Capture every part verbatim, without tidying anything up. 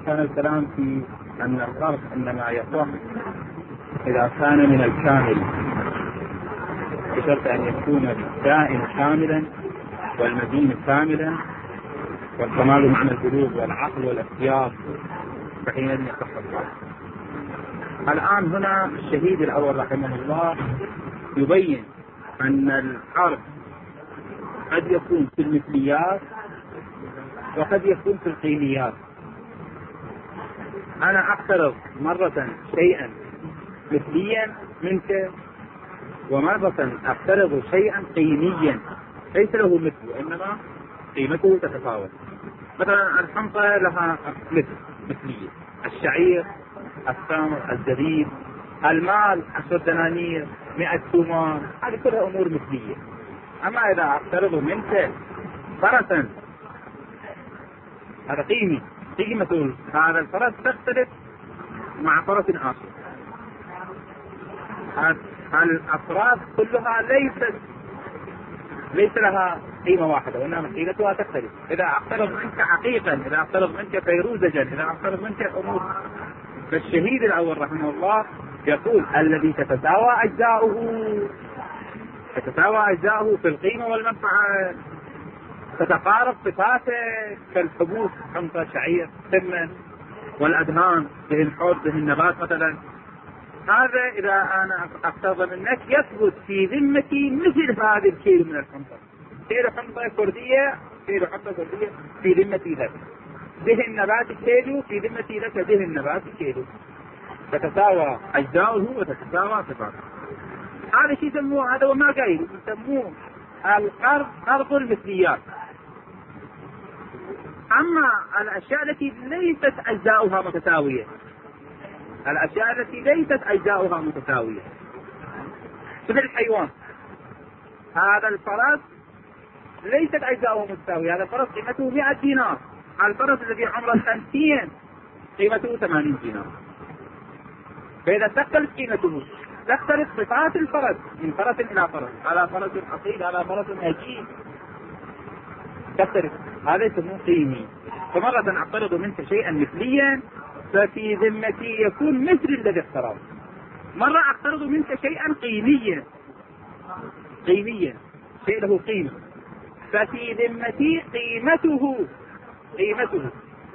كان الكلام في أن القرض إنما يصح إذا كان من الكامل، بشرط أن يكون الدائن كاملا والمدين كاملا، والكمال معنى البلوغ والعقل والاختيار، فحينئذ يصح القرض. الآن هنا الشهيد الأول رحمه الله يبين أن القرض قد يكون في المثليات وقد يكون في القيميات. أنا أقترض مرة شيئا مثليا منك، ومرة أقترض شيئا قيميا ليس له مثل وإنما قيمته تتفاوت. مثلا الحنطة لها مثل مثلية، الشعير، التمر، الزبيب، المال عشر دنانير، مئة تومان، هذه كلها أمور مثلية. أما إذا أقترض منك فرسا، هذا قيمي، قيمة هذا الفرس تختلف مع فرس آخر. الأفراد كلها ليست ليس لها قيمة واحدة وإنما قيمتها تختلف. إذا أقترض منك حقيقا، إذا أقترض منك فيروزجا، إذا أقترض منك أمور. فالشهيد الأول رحمه الله يقول الذي تتساوى أجزاؤه تتساوى أجزاؤه في القيمة والمنفعة، تتقارب صفاته كالحبوب، حنطة، شعير، سمن، والأدهان به الحوض به النبات مثلا. هذا إذا أنا أقترض منك يثبت في ذمتي مثل هذا الكيلو من الحنطة، كيلو حنطة كردية، كيلو حنطة كردية في ذمتي لك، به النبات كيلو في ذمتي لك، به النبات كيلو، تتساوى أجزاؤه وتتساوى صفاته. هذا شيء يسموه، هذا وما قايل يسموه القرض، قرض المثليات. أما الأشياء التي ليست أجزاؤها متساوية، الأشياء التي ليست أجزاؤها متساوية مثل الحيوان، هذا الفرس ليست أجزاؤه متساوية، هذا الفرس قيمته مئة دينار، الفرس الذي عمره خمسين قيمته ثمانين دينار. فإذا تختلف قيمته تختلف صفات الفرس من فرس إلى فرس، على فرس أصيل على فرس هجين تختلف، هذا يسمونه قيمي. فمرة أقترض منك شيئا مثليا ففي ذمتي يكون مثل الذي اقترض، مرة أقترض منك شيئا قيميا قيميا شيء له قيمة، ففي ذمتي قيمته قيمته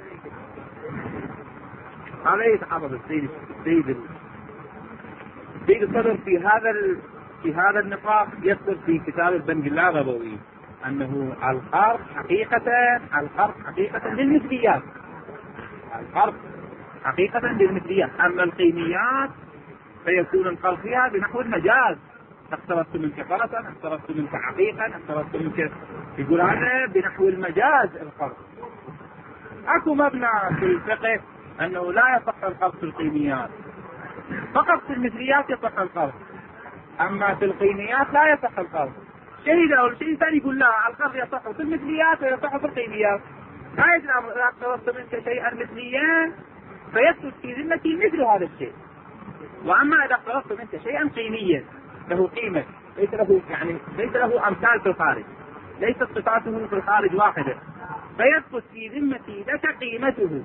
هذا يتحفظ السيد السيد السيد الصدر في هذا في هذا النطاق. يذكر في كتاب البنج اللغوي أنه القرض حقيقة القرض حقيقة للمثليات، القرض حقيقة للمثليات. أما القيميات فيكون القرض فيها بنحو المجاز، اقترضت منك فرسا، اقترضت منك حقيقا، اقترضت منك، يقول هذا بنحو المجاز القرض. اكو مبنى في الفقه انه لا يصح القرض في القيميات، فقط في المثليات يصح القرض، اما في القيميات لا يصح القرض. شيء او شيء ثاني يقول لا، القرض يصح في المثليات ويصح في القيميات. هاي الامر، اذا اقترضت منك شيئا مثليا فيثبت في ذمتي مثل هذا الشيء، واما اذا اقترضت منك شيئا قيميا له قيمه ليس له يعني ليس له امثال في الخارج، ليست صفاته في الخارج واحده، فيثبت في ذمتي لك قيمته.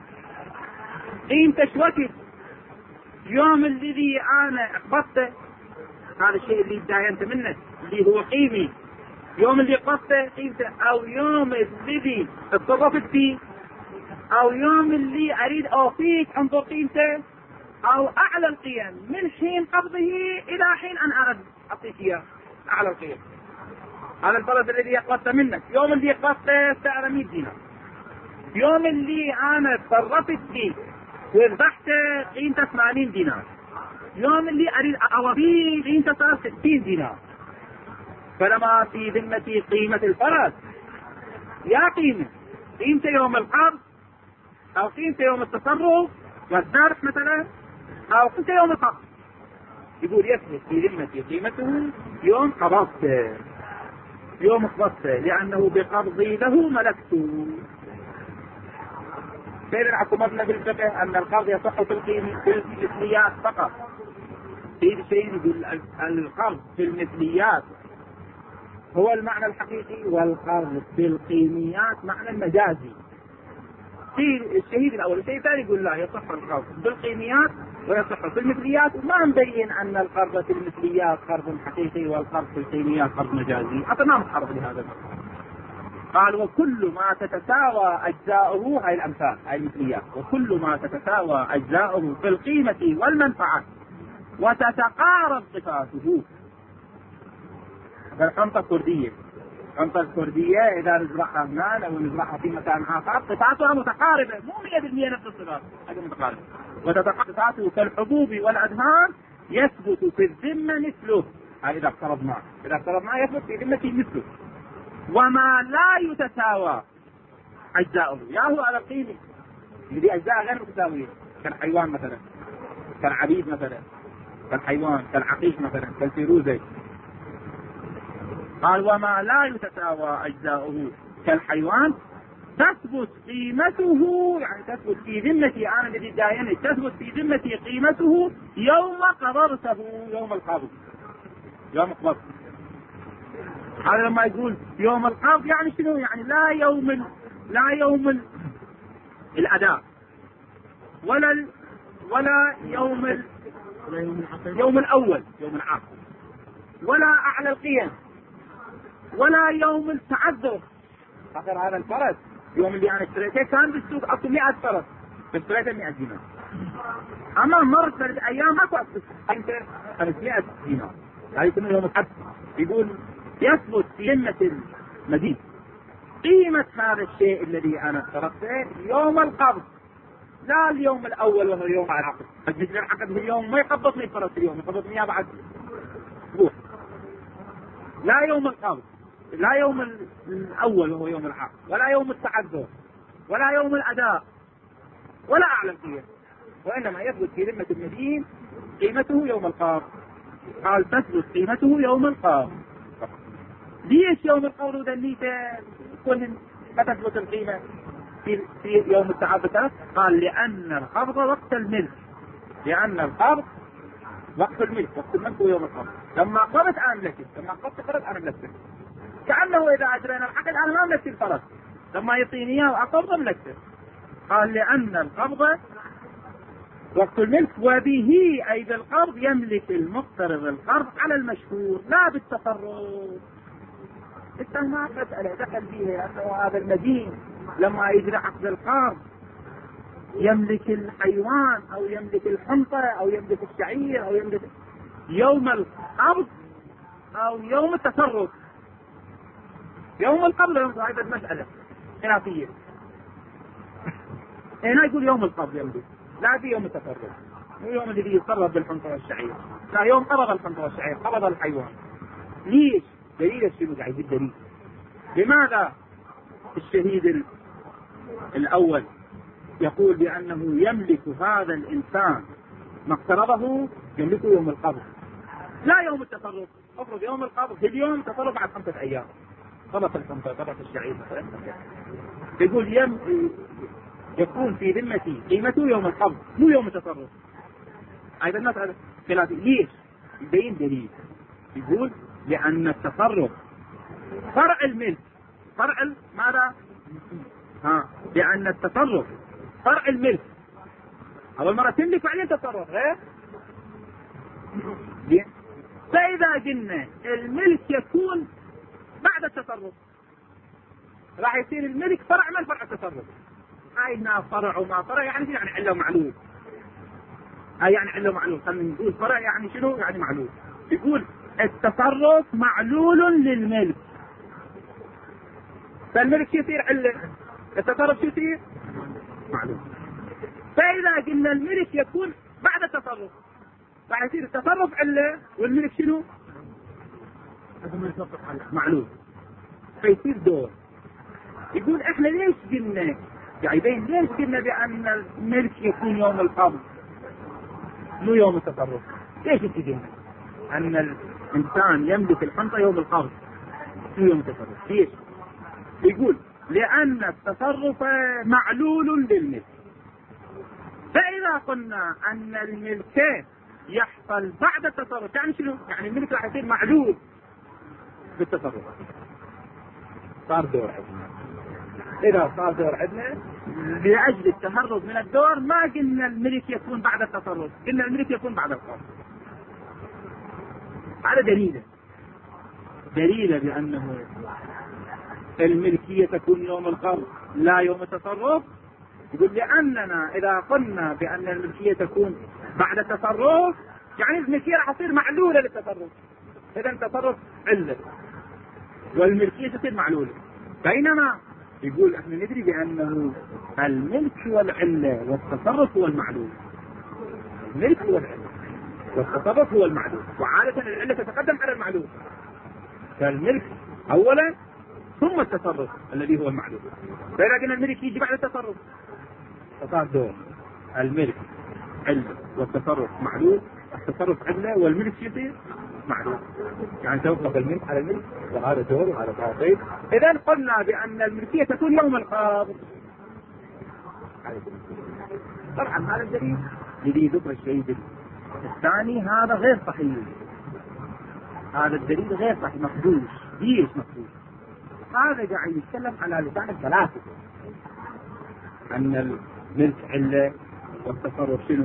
قيمته وقت يوم الذي انا اقبضته، هذا الشيء اللي داينت منك اللي هو قيمي، يوم اللي قبضته قيمته، او يوم الذي اتصرفت فيه، او يوم اللي اريد اوفيك انظر قيمته، او اعلى القيم من حين قبضه الى حين ان ارد اعطيك اياه اعلى القيم. هذا الفرد الذي قبضته منك يوم اللي قبضته سعره مئة دينار، يوم اللي انا تصرفت فيه وربحته قيمته ثمانين دينار، يوم اللي اريد اوفيه قيمته صار ستين دينار. فلما في ذمتي قيمة الفرد يا قيمة قيمته يوم القبض، او قيمته يوم التصرف والذبح مثلا، او قيمته يوم القبض، يقول يثبت في ذمتي قيمته يوم قبضته، يوم قبضته، لانه بقبضي له ملكته. فإذا اكو مبنى بالفقه ان القرض يصح في القيم في المثليات فقط. في شيء يقول القرض في المثليات هو المعنى الحقيقي، والقرض في القيميات معنى المجازي. في الشهيد الاول. الشهيد الثاني يقول لا، يصح القرض بالقيميات ويصح في المثليات، وما نبين ان القرض في المثليات قرض حقيقي والقرض في القيميات قرض مجازي، حتى ما نتعرض لهذا الموضوع. قال وكل ما تتساوى اجزاؤه، هاي الامثال هاي المثليات، وكل ما تتساوى اجزاؤه في القيمه والمنفعه وتتقارب صفاته. الحنطه الكرديه، الحنطه الكرديه اذا نزرعها هنا او نزرعها في مكان اخر صفاتها متقاربه، مو مئة بالمئة نفس الصفات، هذه متقاربه. وتتقارب صفاته كالحبوب والادهان يثبت في الذمه مثله، هاي اذا افترضناه، اذا افترضناه يثبت في ذمته مثله. وما لا يتساوى اجزاؤه، يا هو على القيمه اللي اجزاء غير متساويه، كالحيوان مثلا، كالعبيد مثلا، كالحيوان، كالعقيق مثلا، كالفيروزه. قال وما لا يتساوى اجزاؤه كالحيوان تثبت قيمته، يعني تثبت في ذمتي انا الذي دايني، تثبت في ذمتي قيمته يوم قبضته، يوم القبض، يوم القبض. هذا لما يقول يوم القبض يعني شنو؟ يعني لا يوم ال... لا يوم ال... الاداء، ولا ال... ولا يوم ال... يوم الاول، يوم العقد، ولا اعلى القيم، ولا يوم التعذر. خاطر هذا الفرس يوم اللي انا اشتريته كان بالسوق اكو مئة فرس، اشتريته مئة دينار، اما مرت ثلاث ايام اكو انت خمسمئة دينار، هذا يسمى يوم الحد. يقول يثبت في ذمة المدين قيمة هذا الشيء الذي انا اشتريته يوم القبض، لا اليوم الاول وهو يوم العقد. مثل العقد في اليوم ما يقبض لي الفرس اليوم، يقبض لي بعد اسبوع. لا يوم القبض، لا يوم الاول وهو يوم العقد، ولا يوم التعذر، ولا يوم الاداء، ولا اعلى القيم، وانما يثبت في ذمة المدين قيمته يوم القبض. قال تثبت قيمته يوم القبض. ليش يوم القبض ودنيته كل ما تثبت القيمة في في يوم التعذر؟ قال لان القبض وقت الملك، لان القبض وقت الملك، وقت الملك هو يوم القبض. لما قبضت انا ملكت، لما قبضت فرس انا ملكت، كأنه اذا اجرينا العقد انا ما ملكت الفرس، لما يعطيني اياه واقبضه ملكته. قال لان القبض وقت الملك، وبه اي بالقبض يملك المقترض القرض على المشهور لا بالتصرف. انت ما مسألة دخل فيها انه هذا المدين لما يجري عقد القرض يملك الحيوان او يملك الحنطة او يملك الشعير او يملك يوم القبض او يوم التصرف. يوم القبض يوم هذه المسألة خلافية. هنا يقول يوم القبض يملك، لا في يوم التصرف، مو يوم الذي يتصرف بالحنطة والشعير، لا يوم قبض الحنطة والشعير، قبض الحيوان. ليش؟ دليل الشهود، عايز الدليل. لماذا الشهيد الاول يقول بانه يملك هذا الانسان ما اقترضه يملكه يوم القبض لا يوم التصرف؟ افرض يوم القبض في اليوم، تصرف بعد خمسة ايام، قبض الحنطة قبض الشعير، يقول يم يكون في ذمتي قيمته يوم القبض مو يوم التصرف. ايضا مسألة خلافية. ليش؟ يبين دليل. يقول لأن التصرف فرع الملك، فرع ماذا؟ ها، لأن التصرف فرع الملك. أول مرة تملك بعدين تصرف، غير. فإذا قلنا الملك يكون بعد التصرف راح يصير الملك فرع من فرع التصرف. هاي هنا فرع وما فرع يعني يعني عله معلول. هاي يعني عله معلول. خلينا نقول فرع يعني شنو؟ يعني معلول. يقول التصرف معلول للملك، فالملك شو يصير؟ عله. التصرف شو يصير؟ معلول. فإذا قلنا الملك يكون بعد التصرف راح يصير التصرف عله والملك شنو؟ معلول. فيصير دور. يقول احنا ليش قلنا جايبين ليش قلنا بأن الملك يكون يوم القبض مو يوم التصرف؟ ليش قلنا أن الإنسان يملك الحنطة يوم القبض مو يوم التصرف؟ ليش؟ يقول لأن التصرف معلول للملك. فإذا قلنا أن الملك يحصل بعد التصرف يعني شنو؟ يعني الملك راح يصير معلول بالتصرف. صار دور عندنا. إذا صار دور عندنا لأجل التهرب من الدور ما قلنا الملك يكون بعد التصرف، قلنا الملك يكون بعد القبض. هذا دليله دليله بأنه الملكية تكون يوم القبض لا يوم التصرف. يقول لأننا إذا قلنا بأن الملكية تكون بعد التصرف يعني الملكية راح تصير معلولة للتصرف، إذا التصرف علة والملكية تصير معلولة. بينما يقول احنا ندري بأنه الملك هو العلة والتصرف هو المعلول. الملك هو العلة والتصرف هو المعلول، وعادة العلة تتقدم على المعلول، فالملك أولا ثم التصرف الذي هو المعلول. فإذا قلنا الملك يجي بعد التصرف فصار دور الملك علة والتصرف معلول، التصرف علة والملك يصير معلول، يعني توقف الملك على الملك وهذا دور وهذا تعطيل. إذا قلنا بأن الملكية تكون يوم القبض. طبعا هذا الدليل الذي ذكر الشيء الثاني هذا غير صحيح، هذا الدليل غير صحيح، مخدوش. ليش مخدوش؟ هذا قاعد يتكلم على لسان الفلاسفة أن الملك علة والتصرف شنو؟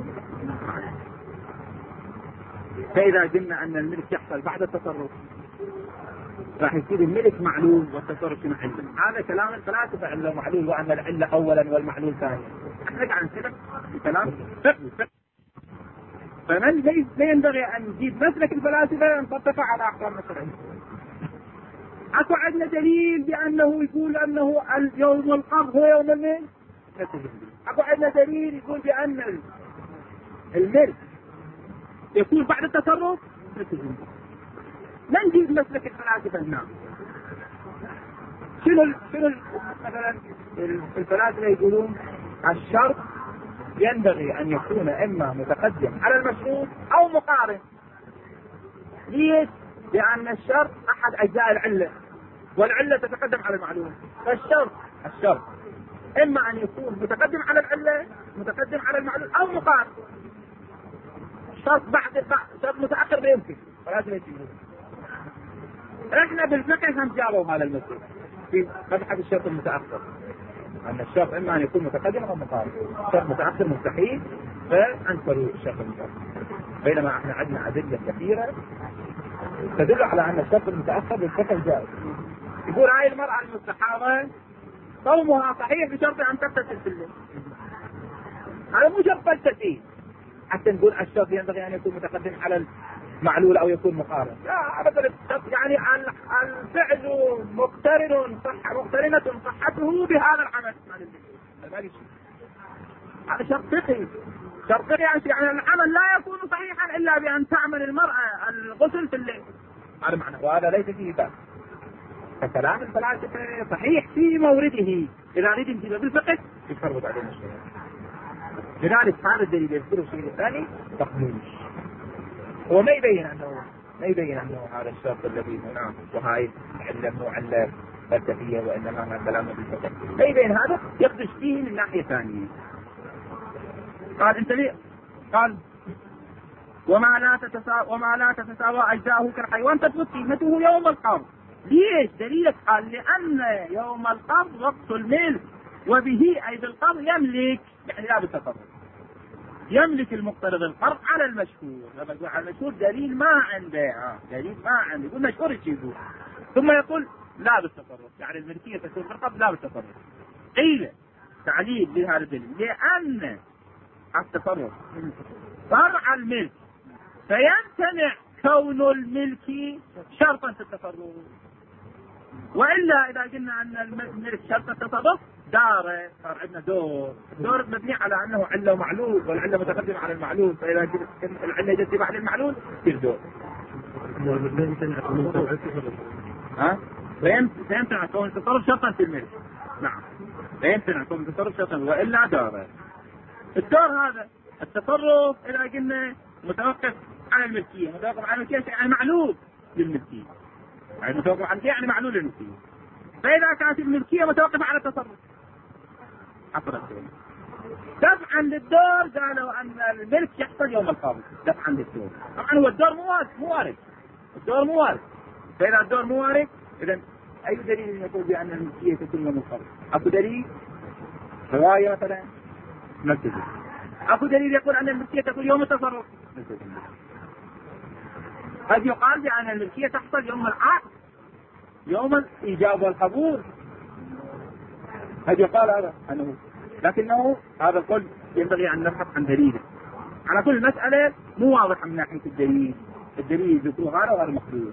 فإذا قلنا أن الملك يحصل بعد التصرف راح يصير الملك معلول والتصرف شنو علة. هذا كلام الفلاسفة علة معلول وأن العلة أولا والمعلول ثانيا. احنا قاعد نتكلم بكلام فقهي، فمن لا ينبغي أن نجيب مسلك الفلاسفة نطبقه على أحكام الشرعية. أكو عندنا دليل بأنه يقول أنه اليوم القبض هو يوم الملك. أكو عندنا دليل يقول بأن الملك يكون بعد التصرف. لا نجيب مسلك الفلاسفة هنا. شنو شنو مثلا الفلاسفة يقولون الشرط ينبغي أن يكون إما متقدم على المشروط أو مقارن. ليش؟ لأن الشرط أحد أجزاء العلة والعلة تتقدم على المعلوم، فالشرط الشرط إما أن يكون متقدم على العلة متقدم على المعلوم أو مقارن. الشرط بعد شرط متأخر لا يمكن، فلازم يتم. احنا بالفقه هم جابوا هذا المثل في مبحث الشرط المتأخر، أن الشرط إما أن يكون متقدم أو مقارن. الشرط متأخر مستحيل فأنكروا الشرط المتأخر، بينما احنا عندنا أدلة كثيرة تدل على أن الشرط المتأخر بالفقه جائز. يقول هاي المرأة المستحاضة صومها صحيح بشرط أن تغتسل في الليل. هذا مو شرط فلسفي حتى نقول الشرط ينبغي أن يكون متقدم على المعلول أو يكون مقارن. لا أبدا، يعني الفعل مقترن صح مقترنة صحته بهذا العمل. هذا شرط فقهي، شرط فقهي يعني العمل لا يكون صحيحا إلا بأن تعمل المرأة الغسل في الليل. هذا معنى، وهذا ليس فيه بأس. فكلام الفلاسفة صحيح في مورده، إذا نريد نجيبه بالفقه يفرض علينا الشيء. لذلك هذا الدليل يذكره الشيء الثاني تخميش، هو ما يبين أنه ما يبين أنه هذا الشرط الذي هنا وهاي علة مو علة فلسفية وإنما ما كلامه بالفقه، ما يبين هذا، يقدش فيه من ناحية ثانية. قال انت ليه؟ قال وما لا تتساوى وما لا تتساوى أجزاؤه كالحيوان تثبت قيمته يوم القبض. ليش؟ دليلك قال لأن يوم القبض وقت الملك وبه أي بالقبض يملك، يعني لا بالتصرف، يملك المقترض القرض على المشهور. لما يقول على المشهور دليل ما عنده، آه. دليل ما عنده، يقول مشهور يجيبه، ثم يقول لا بالتصرف، يعني الملكية تكون بالقبض لا بالتصرف. قيل تعليل لهذا الدليل لأن التصرف فرع الملك فيمتنع كون الملك شرطا في التصرف، وإلا إذا قلنا أن الملك شرط التصرف دار صار عندنا دور، دور مبني على أنه علة ومعلول والعلة متقدمة على المعلول، فإذا قلت العلة جت بعد المعلول تصير دور. ها؟ فيمتنع كون التصرف شرطا في الملك. نعم، فيمتنع كون التصرف شرطا وإلا دار. الدور هذا التصرف إذا قلنا متوقف على الملكية، متوقف على الملكية يعني معلول للملكية، يعني متوقف على الملكية يعني معلول للملكية. فإذا كانت الملكية متوقفة على التصرف حصلت دفعا للدور، قالوا أن الملك يحصل يوم القبض دفعا للدور. طبعا هو الدور مو وارد مو وارد الدور مو وارد فإذا الدور مو وارد إذا أي دليل يقول بأن الملكية تكون يوم القبض؟ أكو دليل؟ رواية مثلا نلتزم. أكو دليل يقول أن الملكية تكون يوم التصرف نلتزم. قد يقال بأن الملكية تحصل يوم العقد يوم الإيجاب والقبول، قد يقال هذا أنه، لكنه هذا القول ينبغي أن نبحث عن دليله. على كل مسألة مو واضحة من ناحية الدليل، الدليل ذكره غير غير مقبول.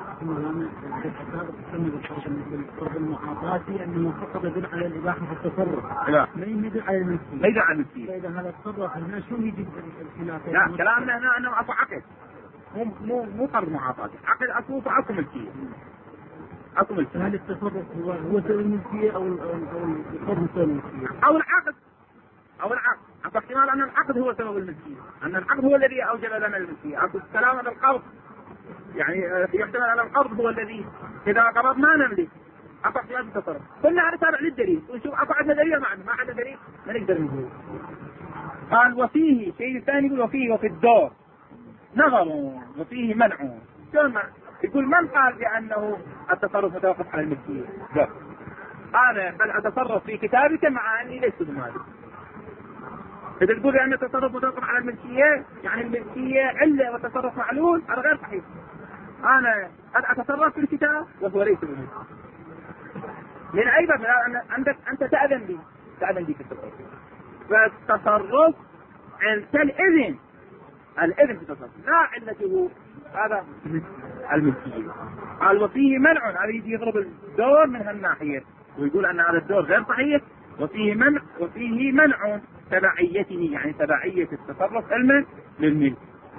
المعاطاتي أنه فقط يدل على الإباحة في التصرف، لا ما يدل على الملكية. ما يدل على الملكية. فإذا هذا التصرف هنا شو يجب الخلاف؟ لا كلامنا هنا أنه أكو عقد، مو مو مو فرض معاطاتي، عقد أكو فأكو ملكية. أكو ملكية. هل التصرف هو هو سبب الملكية أو أو أو التصرف سبب الملكية؟ أو العقد أو العقد. أكو احتمال أن العقد هو سبب الملكية، أن العقد هو الذي أوجب لنا الملكية. أكو كلام عن القرض، يعني يحتمل أن القرض هو الذي إذا قرض ما نملك. أكو احتمال التصرف. كلنا هذا تابع للدليل، ونشوف أكو عندنا دليل معنا، ما عندنا دليل ما نقدر نقول. قال وفيه شيء ثاني يقول وفيه وفي الدور نظر وفيه منع. شلون يقول من قال بأنه التصرف متوقف على الملكية؟ لا. أنا بل أتصرف في كتابك مع أني لست بمالك. إذا تقول أن التصرف متوقف على الملكية يعني الملكية علة والتصرف معلول، هذا غير صحيح. أنا قد أتصرف في الكتاب وهو ليس بملكي. من أي باب؟ عندك أنت تأذن لي تأذن لي في التصرف، فالتصرف أنت الإذن الإذن في التصرف لا علته هذا الملكية. قال وفيه منع، هذا يجي يضرب الدور من هالناحية ويقول أن هذا الدور غير صحيح. وفيه منع وفيه منع تبعيته، يعني تبعية التصرف علما للملك.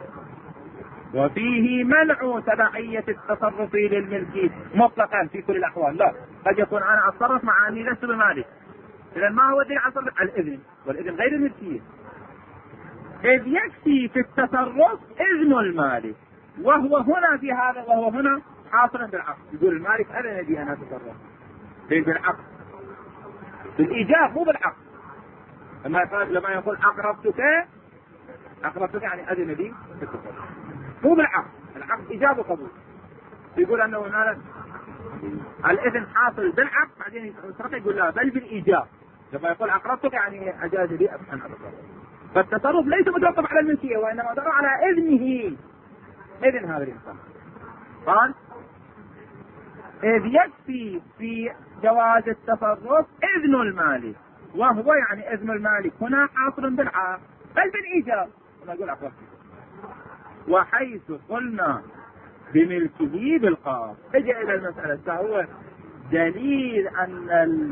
وفيه منع تبعية التصرف للملك مطلقا في كل الأحوال. لا، قد يكون أنا أتصرف مع أني لست بمالك. إذا ما هو دليل على التصرف؟ الإذن، والإذن غير الملكية. إذ يكفي في التصرف إذن المالك، وهو هنا في هذا وهو هنا حاصلا بالعقد. يقول المالك أذن لي أن أتصرف بالعقد، بالإيجاب مو بالعقد. لما يقول لما يقول أقربتك أقربتك يعني أذن لي في التصرف، مو بالعقد. العقد إيجاب وقبول. يقول أنه هنا الإذن حاصل بالعقد، بعدين يقول لا بل بالإيجاب. لما يقول أقربتك يعني أجاز لي أن أتصرف. فالتصرف ليس متوقف على الملكية، وإنما مدار على إذنه، إذن هذا الإنسان. قال إذ يكفي في جواز التصرف إذن المالك، وهو يعني إذن المالك هنا حاصل بالعقد بل بالإيجاب. نقول أقربتك. وحيث قلنا بملكه بالقاف، اجى إلى المسألة فهو دليل أن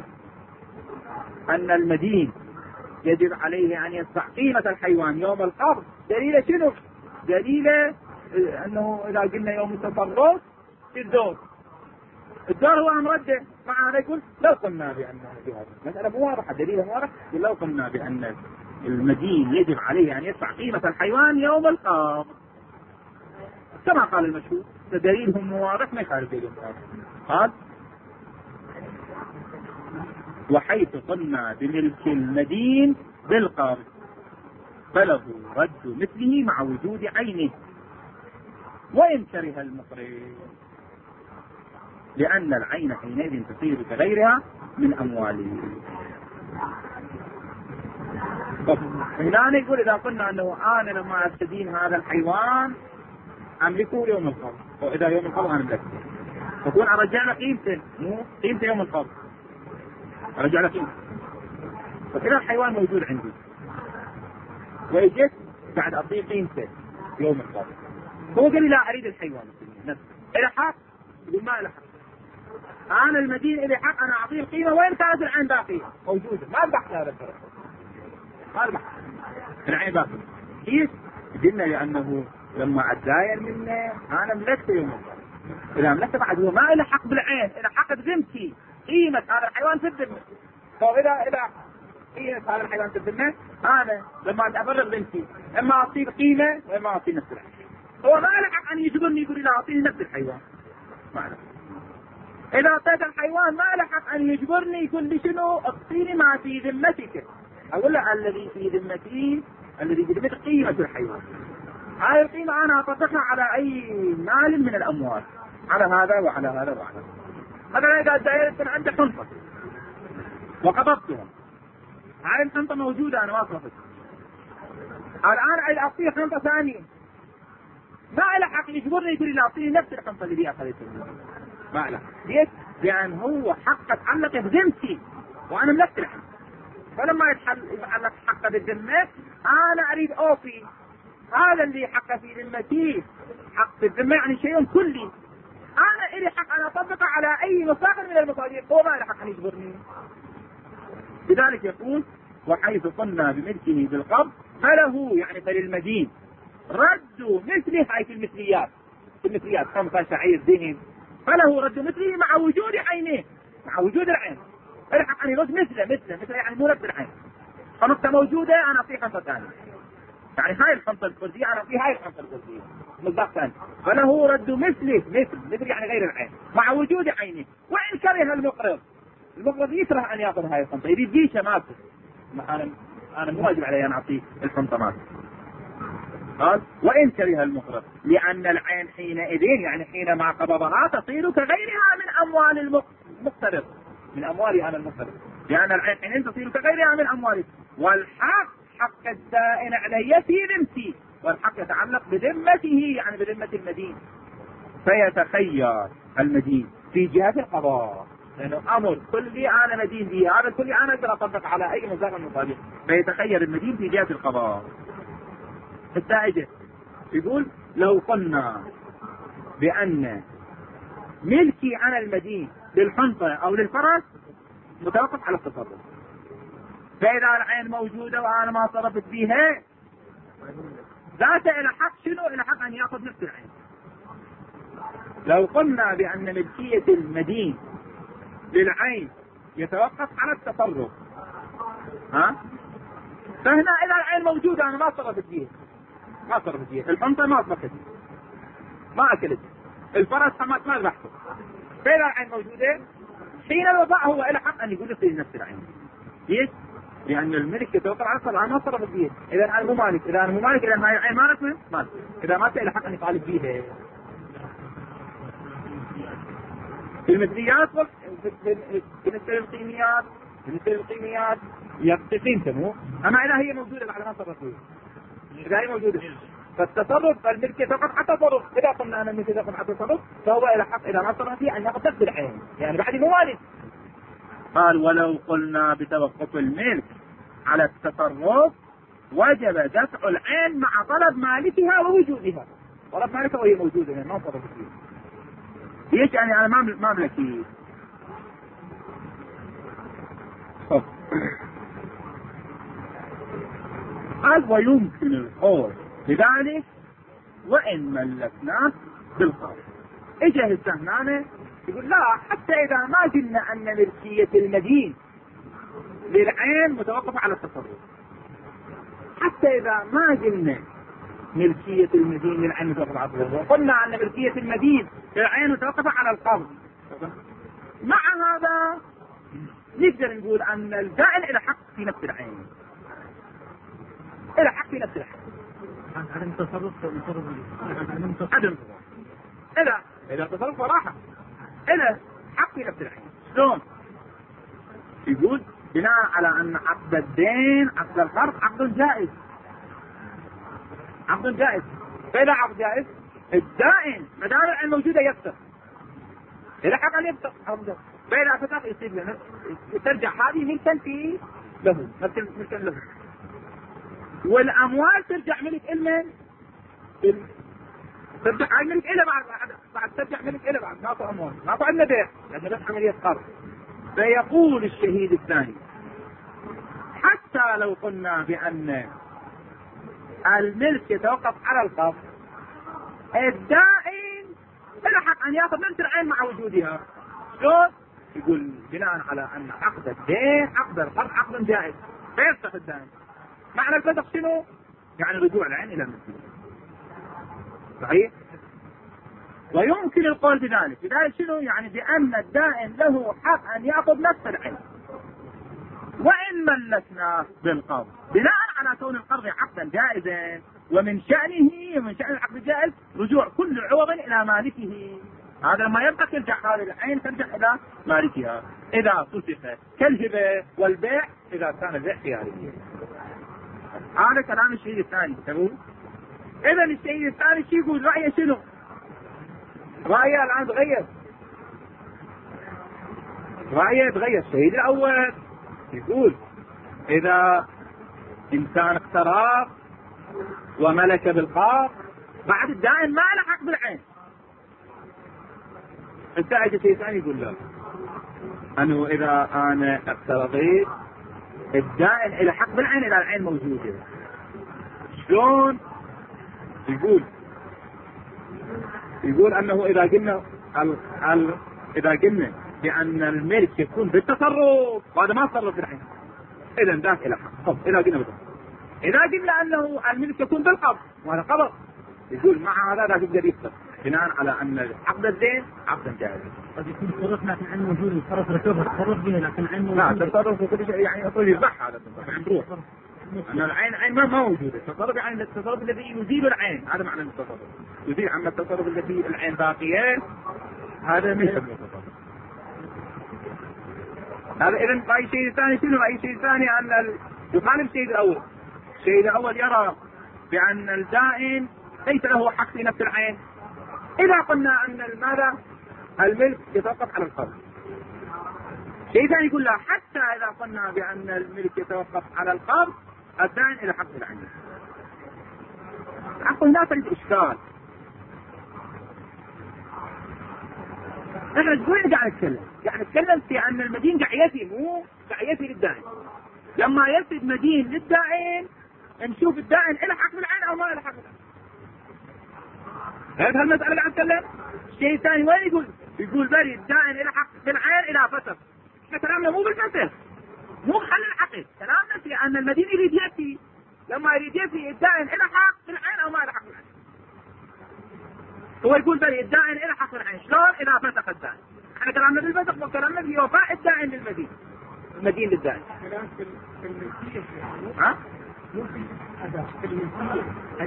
أن المدين يجب عليه أن يدفع قيمة الحيوان يوم القبض. دليل شنو؟ دليل أنه إذا قلنا يوم التصرف في الدور، الدور هو مرده. مع هذا يقول لو قلنا بأن مسألة مو واضحة، دليل واضح. لو قلنا بأن المدين يجب عليه أن يدفع قيمة الحيوان يوم القبض كما قال المشهور، فدليلهم واضح ما يخالف دليلهم. قال وحيث قلنا بملك المدين بالقبض فله رد مثله مع وجود عينه وإن كره المقرض، لأن العين حينئذ تصير كغيرها من أمواله. هنا يقول إذا قلنا أنه أنا لما أستدين هذا الحيوان أملكه يوم القبض، وإذا يوم القبض أنا أملكه، فكون أرجع له قيمته، مو قيمته يوم القبض، أرجع له قيمته. فكذا الحيوان موجود عندي ويجيت بعد أعطيه قيمته يوم القبض. هو قال لي لا أريد الحيوان نفسه، إلى حق يقول ما إلى حق. أنا المدين إلى حق أنا أعطيه القيمة وين كانت العين باقية موجودة، ما أربح هذا الفرق، ما أربح العين باقية. كيف؟ قلنا لأنه لما أتداين منه أنا ملكته يوم القبض، إذا ملكته بعد هو ما إلى حق بالعين، إلى حق بذمتي قيمة هذا الحيوان في الذمة. فإذا إذا قيمة هذا الحيوان في الذمة أنا لما أفرغ ذمتي إما أعطيه قيمة وإما أعطيه نفس العين. هو ما له حق أن يجبرني يقول لي لا أعطيه نفس الحيوان. معنى إذا أعطيت الحيوان ما له حق أن يجبرني يقول لي شنو أعطيني ما في ذمتك. أقول له الذي في ذمتي الذي في ذمتي قيمة الحيوان، هاي القيمة أنا أطبقها على أي مال من الأموال، على هذا وعلى هذا وعلى هذا. هذا إذا دايرت من عند حنطة وقبضتها هاي الحنطة موجودة أنا ما صرفت. الآن أريد أعطيه حنطة ثانية، ما له حق يجبرني يقول لي أعطيني نفس الحنطة اللي بيها أخذتها. ما له. ليش؟ لأن هو حق تعلق بذمتي وأنا ملكت الحنطة. فلما يتعلق حقه بالذمة أنا أريد أوفي هذا اللي حقه في ذمتي. حق الذمة يعني شيء كلي، أنا إلي حق أن أطبقه على أي مصادر من المصادر، هو ما له حق أن يجبرني. لذلك يقول وحيث قلنا بملكه بالقبض فله يعني فللمدين رد مثله. هاي في المثليات، في المثليات خمسة شعير ذهن، فله رد مثله مع وجود عينه، مع وجود العين. الحق أن يرد مثله مثله مثله يعني مو نفس العين. خمسة موجودة أنا أعطيه خمسة ثانية، يعني هاي الخمسة الكردية أنا أعطيه هاي الخمسة الكردية مصداق ثاني. فله رد مثله مثل مثل يعني غير العين مع وجود عينه. وإن كره المقرض، المقرض يكره أن يأخذ هاي الخمسة، يريد جيشة ماته، أنا أنا مو واجب علي أن أعطيه الخمسة ماته. قال وإن كره المقرض لأن العين حينئذ يعني حينما قبضها تصير كغيرها من أموال المقترض، من أموال هذا المقترض، لأن العين حينئذ تصير كغيرها من أمواله. والحق حق الدائن علي في ذمتي، والحق يتعلق بذمته يعني بذمة المدين. فيتخير المدين في جهة القضاء، لأنه أمر كلي أنا مدين به، هذا كلي أنا أقدر أطبق على أي مصداق مطابق. فيتخير المدين في جهة القضاء. الدائجة يقول لو قلنا بأن ملكي أنا المدين للحنطة أو للفرس متوقف على التصرف، فإذا العين موجودة وأنا ما صرفت فيها ذات إلى حق شنو؟ إلى حق أن يأخذ نفس العين. لو قلنا بأن ملكية المدين للعين يتوقف على التصرف، ها؟ فهنا إذا العين موجودة أنا ما صرفت فيها، ما صرفت فيها، الحنطة ما صرفت، ما أكلت، الفرس حمات ما ذبحته، فإذا العين موجودة حين الوضع هو إلى حق أن يقول لي نفس العين. ليش؟ لأن الملك يتوقف على الصلاة ما صرفت فيه. إذا أنا مو مالك، إذا أنا مو مالك، إذا ما العين ما رسمه مالك، إذا مات إلى حق أن يطالب فيها. في المثليات بالنسبة للقيميات، بالنسبة للقيميات يقتسم تمو، أما إذا هي موجودة بعد ما صرفت فيه، إذا هي موجودة فالتصرف الملك يتوقف حتى تصرف. إذا قلنا أن الملك يتوقف حتى تصرف فهو إلى حق إذا ما صرف فيه أن يأخذ نفس العين، يعني بعد مو مالك. قال ولو قلنا بتوقف الملك على التصرف وجب دفع العين مع طلب مالكها ووجودها. طلب مالكها وهي موجودة يعني ما صرفت فيه. ليش؟ يعني أنا ما ما أملكي. قال ويمكن القول بذلك وإن ملكناه بالقول. إجا السهنانة يقول لا، حتى إذا ما قلنا أن ملكية المدين للعين متوقفة على التصرف، حتى إذا ما قلنا ملكية المدين للعين متوقفة على التصرف، وقلنا أن ملكية المدين للعين متوقفة على القبض، مع هذا نقدر نقول أن الدائن إلى حق في نفس العين، إلى حق في نفس العين. عدم تصرف تصرف عدم تصرف إلى إلى تصرف وراحة إلى حق في نفس العين. شلون؟ يقول بناء على أن عقد الدين عقد القرض عقد جائز، عقد جائز. فإذا عقد جائز الدائن ما دام العين موجودة يفتح، إلى حق أن يفتح عقد. فإذا فتح يصير له ترجع هذه ملكا في له، ملكا له، والأموال ترجع ملك المن، ترجع هاي ملك إله بعد بعد ترجع ملك إله بعد ناطع أموال، ناطع عندنا بيع لأنه بس عملية قرض. فيقول الشهيد الثاني حتى لو قلنا بأن الملك يتوقف على القبض الدائن له حق أن يأخذ نفس العين مع وجودها. شلون؟ يقول بناء على أن عقد الدين عقد القرض عقد جائز فيفتح الدائن. معنى الفتح شنو؟ يعني رجوع العين إلى المسلم. صحيح؟ ويمكن القول بذلك. بذلك شنو؟ يعني بأن الدائن له حق أن يأخذ نفس العين وإن ملكناه بالقبض، بناء على كون القرض عقدا جائزا، ومن شأنه ومن شأن العقد الجائز رجوع كل عوض إلى مالكه. هذا لما يبقى ترجع هذه العين ترجع إلى مالكها إذا فسخ كالهبة والبيع إذا كان البيع خياريا. هذا كلام الشيء الثاني. تقول إذا الشيء الثاني شيء يقول رأيه شنو؟ رأيه الآن تغير، رأيه تغير. الشيء الأول يقول إذا إنسان اقترض وملك بالقرض بعد الدائن ما له حق بالعين. انت اجى شيء ثاني يقول له انه اذا انا اقترضيت الدائن الى حق بالعين الى العين موجوده. شلون؟ يقول يقول انه اذا قلنا ال... ال... اذا قلنا بان الملك يكون بالتصرف وهذا ما تصرف بالعين اذا ذاك الى حق. طب اذا قلنا بالتصرف، اذا قلنا انه الملك يكون بالقبض وهذا قبض، يقول مع هذا لا يقدر يكسر بناء على ان عقد الدين عقدا جائزا. قد يكون تصرف لكن عين موجود، التصرف ركوب تصرف به لكن عين موجود. لا تصرف وكل شيء يعني يصير يذبح هذا التصرف عند روح. ان العين عين ما موجوده، التصرف يعني التصرف الذي يزيل العين، هذا معنى التصرف. يزيل عما التصرف الذي العين باقيه هذا مش التصرف. هذا اذا اي شيء ثاني شنو؟ اي شيء ثاني ان يخالف الشيء الاول. الشيء الاول يرى بان الدائن ليس له حق في نفس العين. إذا قلنا أن ماذا؟ الملك يتوقف على القبض. شيء ثاني يقول لا، حتى إذا قلنا بأن الملك يتوقف على القبض الدائن إلى حق العين. أقول لا تجد إشكال. نحن شوي قاعد نتكلم، قاعد نتكلم في أن المدين قاعد يفي مو قاعد يفي للدائن. لما يفي مدين للدائن نشوف الدائن إلى حق العين أو ما إلى حق العين. هذه المسألة اللي أتكلم. شيء ثاني وين يقول؟ يقول بري الدائن إلى حق بالعين إلى فتر. إحنا كلامنا مو بالفتر، مو بحل العقد، كلامنا في أن المدين يريد يأتي، لما يريد يأتي الدائن إلى حق بالعين أو ما إلى حق بالعين. هو يقول بري الدائن إلى حق بالعين، شلون؟ إلى فتح الدائن. إحنا كلامنا بالفتح وكلامنا في وفاء الدائن للمدين، المدين للدائن. كلام في الملكية. ها؟ ممكن هذا في الملكية.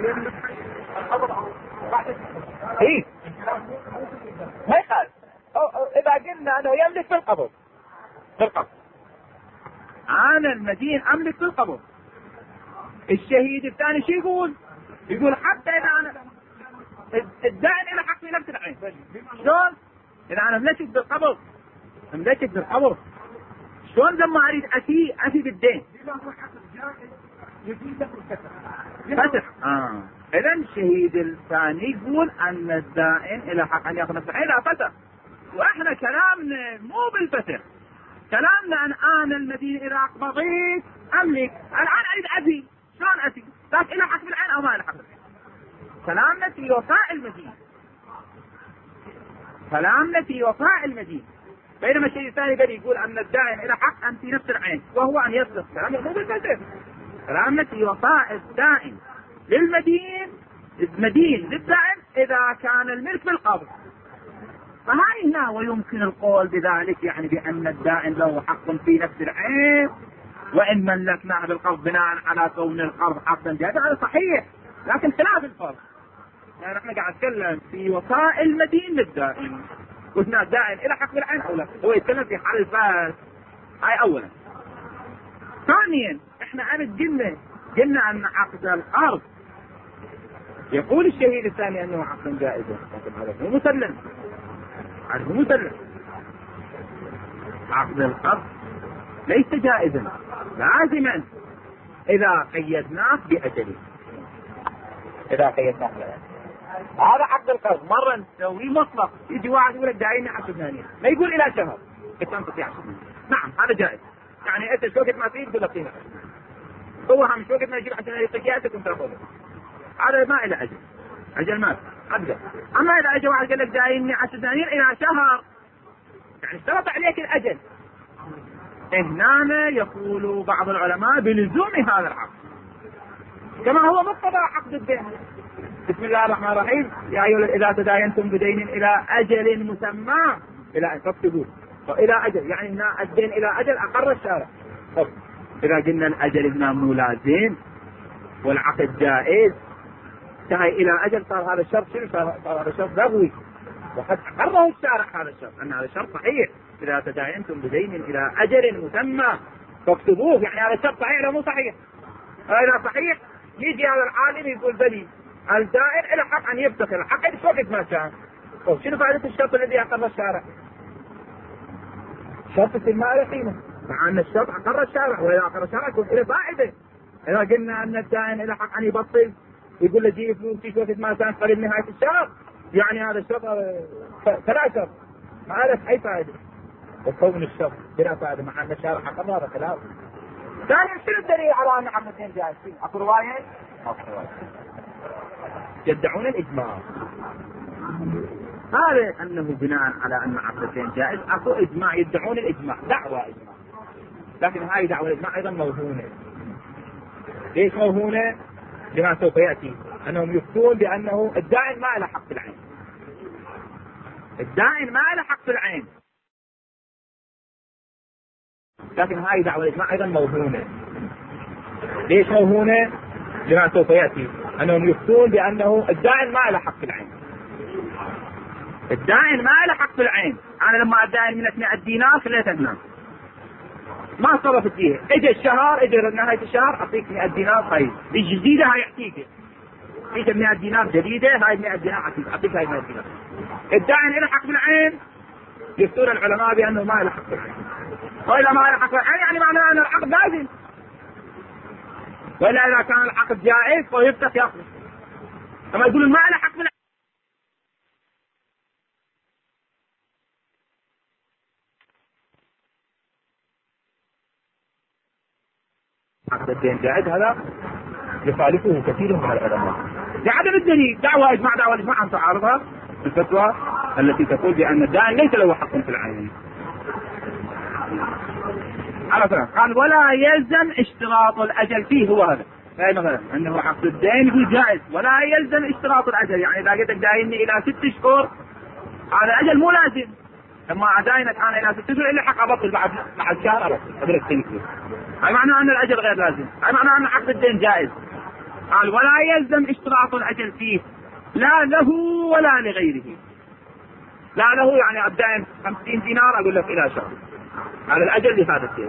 ايه ما يخالف. اذا قلنا انه يملك بالقبض بالقبض انا المدين املك بالقبض. الشهيد الثاني شو يقول؟ يقول حتى اذا انا الدائن الى حق في نفس العين. شلون؟ اذا انا ملكت بالقبض ملكت بالقبض شلون لما اريد اتي اتي بالدين؟ فتح. اه اذا الشهيد الثاني يقول ان الدائن الى حق ان ياخذ نفس العين لا فتح. واحنا كلامنا مو بالفتح، كلامنا ان انا المدين اذا اقبضيت املك، الان اريد اتي، شلون اتي؟ ذاك الى حق بالعين او ما الى حق بالعين. كلامنا في وفاء المدين، كلامنا في وفاء المدين. بينما الشيء الثاني بدي يقول ان الدائن الى حق ان في نفس العين وهو ان يصدق. كلامنا مو بالفتح، كلامنا في وفاء الدائن للمدين، المدين للدائن اذا كان الملك بالقبض. فهاي هنا ويمكن القول بذلك، يعني بان الدائن له حق في نفس العين وان ملكناه بالقبض بناء على كون القبض حقا جائزا، هذا صحيح، لكن خلاف الفرق. يعني احنا قاعد نتكلم في وفاء المدين للدائن، قلنا الدائن الى حق بالعين او لا، هو يتكلم في حال الفاس. هاي اولا. ثانيا احنا امس قلنا قلنا ان عقد القرض يقول الشهيد الثاني انه عقد جائزا، لكن هذا مو مسلم، هذا مو مسلم. عقد القرض ليس جائزا لازما اذا قيدناه باجله. اذا قيدناه باجله هذا عقد القرض. مره نسوي مطلق، يجي واحد يقول لك داعيني عشر ثانيه، ما يقول الى شهر، انت تستطيع عشر ثانيه. نعم هذا جائز، يعني انت شو وقت ما تريد تقول لك هو هم شو وقت ما يجيب عشان يعطيك اياه تكون تاخذه. هذا ما الى اجل، اجل ما ابدا. اما اذا اجى واحد قال لك داعيني عشر ثانيه الى شهر، يعني اشترط عليك الاجل، هنا يقول بعض العلماء بلزوم هذا العقد كما هو مقتضى عقد الدين. بسم الله الرحمن الرحيم، يا ايها اذا تداينتم بدين الى اجل مسمى الى ان تكتبوا الى اجل، يعني هنا الدين الى اجل اقر الشارع. طب اذا قلنا الاجل هنا مو لازم والعقد جائز، انتهى الى اجل، صار هذا الشرط شنو؟ صار هذا الشرط لغوي. وقد أقره الشارع هذا الشرط، أن هذا الشرط صحيح، إذا تداينتم بدين إلى أجل مسمى فاكتبوه، يعني هذا الشرط صحيح ولا مو صحيح؟ هذا صحيح. يجي هذا العالم يقول بلي الدائن له حق أن يفتخر، الحق يتفقد ما كان. طيب شنو فائدة الشرط الذي أقر الشارع؟ شرط السلماء له قيمة، مع أن الشرط أقر الشارع، وإذا أقر الشارع يكون له فائدة. إذا قلنا أن الدائن له حق أن يبطل يقول له جيب فلوس في وقت ما كان قبل نهاية الشهر، يعني هذا الشرط فلا شرط، ما له أي فائدة. وكون الشرط بلا فائدة مع أن الشارع أقر هذا خلاف. ثانيا شنو الدليل على أن عقدتين جائزين؟ أكو رواية؟ أكو رواية. يدعون الإجماع. هذا أنه بناء على أن عقدتين جائز أكو إجماع، يدعون الإجماع، دعوة إجماع. لكن هاي دعوة الإجماع أيضا موهونة. ليش موهونة؟ لما سوف يأتي أنهم يفتون بأنه الدائن ما له حق العين. الدائن ما له حق العين. لكن هاي دعوة الإجماع أيضا موهونة. ليش موهونة؟ لما سوف يأتي أنهم يفتون بأنه الدائن ما له حق العين. الدائن ما له حق العين. أنا لما أدائن منك مئة دينار خليتها هنا ما صرفت فيها، اجى الشهر اجى نهاية الشهر أعطيك مئة دينار خير، الجديدة هاي أعطيك، اجى مئة دينار جديدة هاي مئة دينار أعطيك، أعطيك هاي مئة دينار. الدائن له حق بالعين، يفتون العلماء بأنه ما له حق بالعين. وإذا ما له حق بالعين يعني معناه أن العقد لازم، وإلا إذا كان العقد جائز فيفتح يأخذ. لما يقولون ما له حق بالعين عقد الدين جائز، هذا يخالفه كثير من العلماء لعدم الدليل. دعوة إجماع دعوة إجماع أن تعارضها الفتوى التي تقول بأن الدائن ليس له حق في العين. على فكرة قال ولا يلزم اشتراط الأجل فيه، هو هذا يعني مثلا أنه عقد الدين يقول جائز ولا يلزم اشتراط الأجل، يعني إذا قلت دايني إلى ست شهور هذا أجل مو لازم، لما أداينك أنا إلى ست شهور إلا حق أبطل بعد بعد شهر أبطل قبل السنة. هاي معناه أن الأجل غير لازم، هاي معناه أن عقد الدين جائز. قال ولا يلزم اشتراط الأجل فيه لا له ولا لغيره. لا له يعني الدائن خمسين دينار أقول لك إلى شهر، على الأجل لهذا الشيء.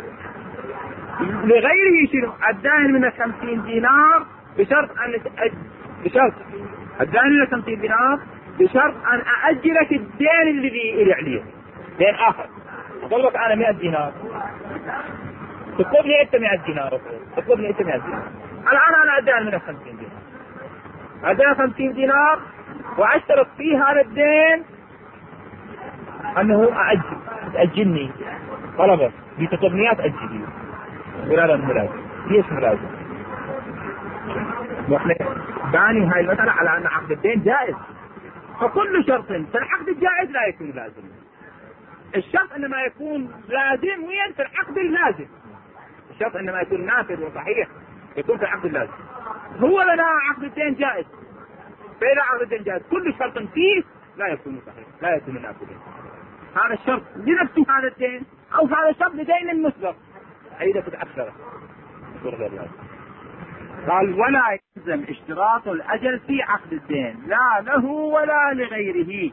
لغيره شنو؟ الدائن من خمسين دينار بشرط أن بشرط الدائن من خمسين دينار بشرط أن أأجلك الدين الذي إلي عليه دين آخر. أطلبك أنا مئة دينار تطلب لي أنت مئة دينار، تطلب لي أنت مئة دينار. الآن أنا أدين من خمسين دينار، أدين خمسين دينار وأشترط فيه هذا الدين أنه أأجل تأجلني طلبة بتطبنيات أجلي. ولا لا ملازم. ليش ملازم؟ وإحنا باني هاي المسألة على أن عقد الدين جائز، فكل شرط في العقد الجائز لا يكون لازم. الشرط إنما يكون لازم وين في العقد اللازم. الشرط إنما يكون نافذ وصحيح يكون في العقد اللازم. هو لنا عقد الدين جائز، فإذا عقد الدين جائز كل شرط فيه لا يكون صحيح لا يكون نافذ. هذا الشرط لنفسه هذا الدين أو هذا الشرط لدين مسبق أيضا تتأثر. قال ولا يلزم اشتراط الأجل في عقد الدين لا له ولا لغيره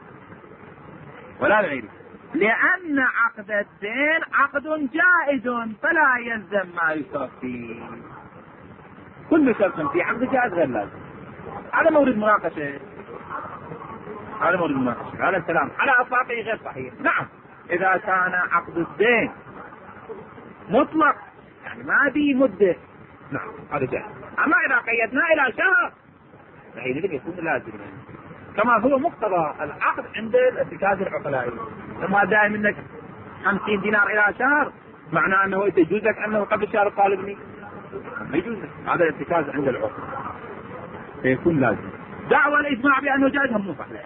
ولا لغيره لأن عقد الدين عقد جائز فلا يلزم ما يشترط فيه. كل شرط في عقد جائز غير لازم. هذا مورد مناقشة، هذا مورد مناقشة. هذا الكلام على أطلاقه غير صحيح. نعم إذا كان عقد الدين مطلق يعني ما به مدة نعم هذا جائز، أما إذا قيدناه إلى شهر فحينئذ يكون لازم، كما هو مقتضى العقد عند الارتكاز العقلائي. لما دائما منك خمسين دينار إلى شهر معناه أنه يجوز لك أنه قبل شهر طالبني، ما يجوز لك. هذا الارتكاز عند العقل فيكون لازم. دعوى الإجماع بأنه جائز هم مو صحيح.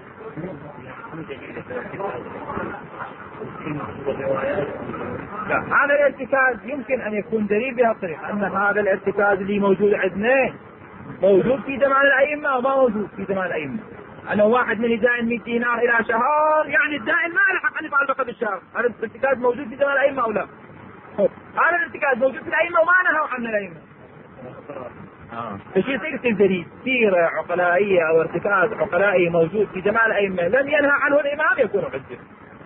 هذا الارتكاز يمكن أن يكون دليل بهذه الطريقة أن هذا الارتكاز اللي موجود عندنا موجود في زمان الأئمة وما موجود في زمان الأئمة. أنا واحد من يدائن مئة دينار إلى شهر يعني الدائن ما له حق أن يفعل بقى بالشهر. هذا الارتكاز موجود في زمان الأئمة أو لا؟ هذا الارتكاز موجود في الأئمة وما نهوا عنه الأئمة. اه فشي يصير جديد سيرة عقلائية او ارتكاز عقلائي موجود في جماعة الائمة لم ينهى عنه الامام يكون حجة.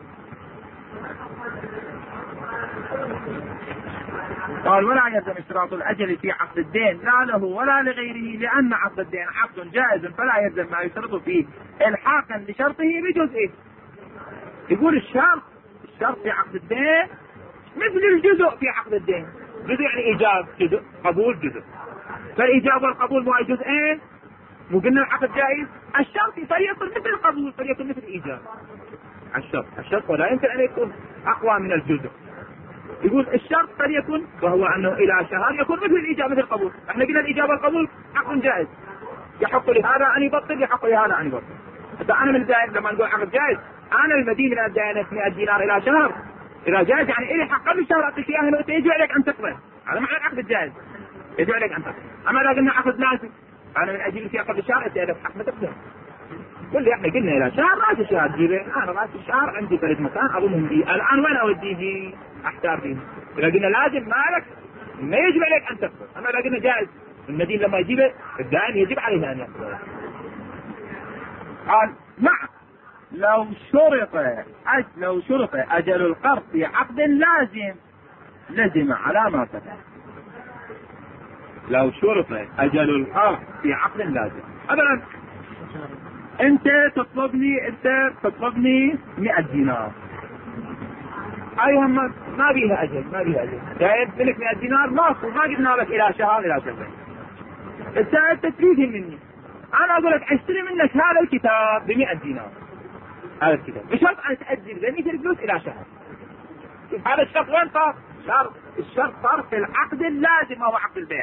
قال ولا يلزم اشتراط الاجل في عقد الدين لا له ولا لغيره لان عقد الدين عقد جائز فلا يلزم ما يشترط فيه الحاقا لشرطه بجزئه. يقول الشرط الشرط في عقد الدين مثل الجزء في عقد الدين. جزء يعني ايجاب جزء قبول جزء. فالايجاب والقبول مو جزئين مو قلنا العقد جائز. الشرط فليكن مثل القبول فليكن مثل الايجاب. الشرط الشرط ولا يمكن ان يكون اقوى من الجزء. يقول الشرط فليكن وهو انه الى شهر يكون مثل الايجاب مثل القبول. احنا قلنا الايجاب والقبول عقد جائز يحق لهذا ان يبطل يحق لهذا ان يبطل. اذا انا من الدائن لما نقول عقد جائز انا المدين من الدائنة مئة دينار الى شهر اذا جائز يعني الي حق قبل الشهر اعطيك اياه انه يجب عليك ان تقبل. هذا معنى العقد الجائز يجب عليك ان تقبل. اما اذا قلنا عقد لازم انا من اجل فيها قبل الشهر انت لك حق ما تقبل. قل لي احنا قلنا الى شهر راس الشهر جيبه انا راس الشهر عندي فرد مكان اظنهم بي الان وين اوديه احتار فيه. اذا قلنا لازم مالك ما يجب عليك ان تقبل. اما اذا قلنا جائز المدين لما يجيبه الدائن يجب عليه ان يقبل. قال نعم لو شرط أج لو شرط اجل القرض في عقد لازم لزم على ما سبق. لو شرط اجل القرض في عقد لازم ابدا انت تطلبني انت تطلبني مئة دينار ايها ما ما بيها اجل ما بيها اجل جايب منك مئة دينار ماكو ما جبنا لك الى شهر الى شهرين. انت انت تريد مني انا اقول لك اشتري منك هذا الكتاب ب مئة دينار هذا الكتاب بشرط ان تاجل ذنيك الفلوس الى شهر. هذا الشرط وين صار؟ شرط الشرط صار في العقد اللازم وهو عقد البيع.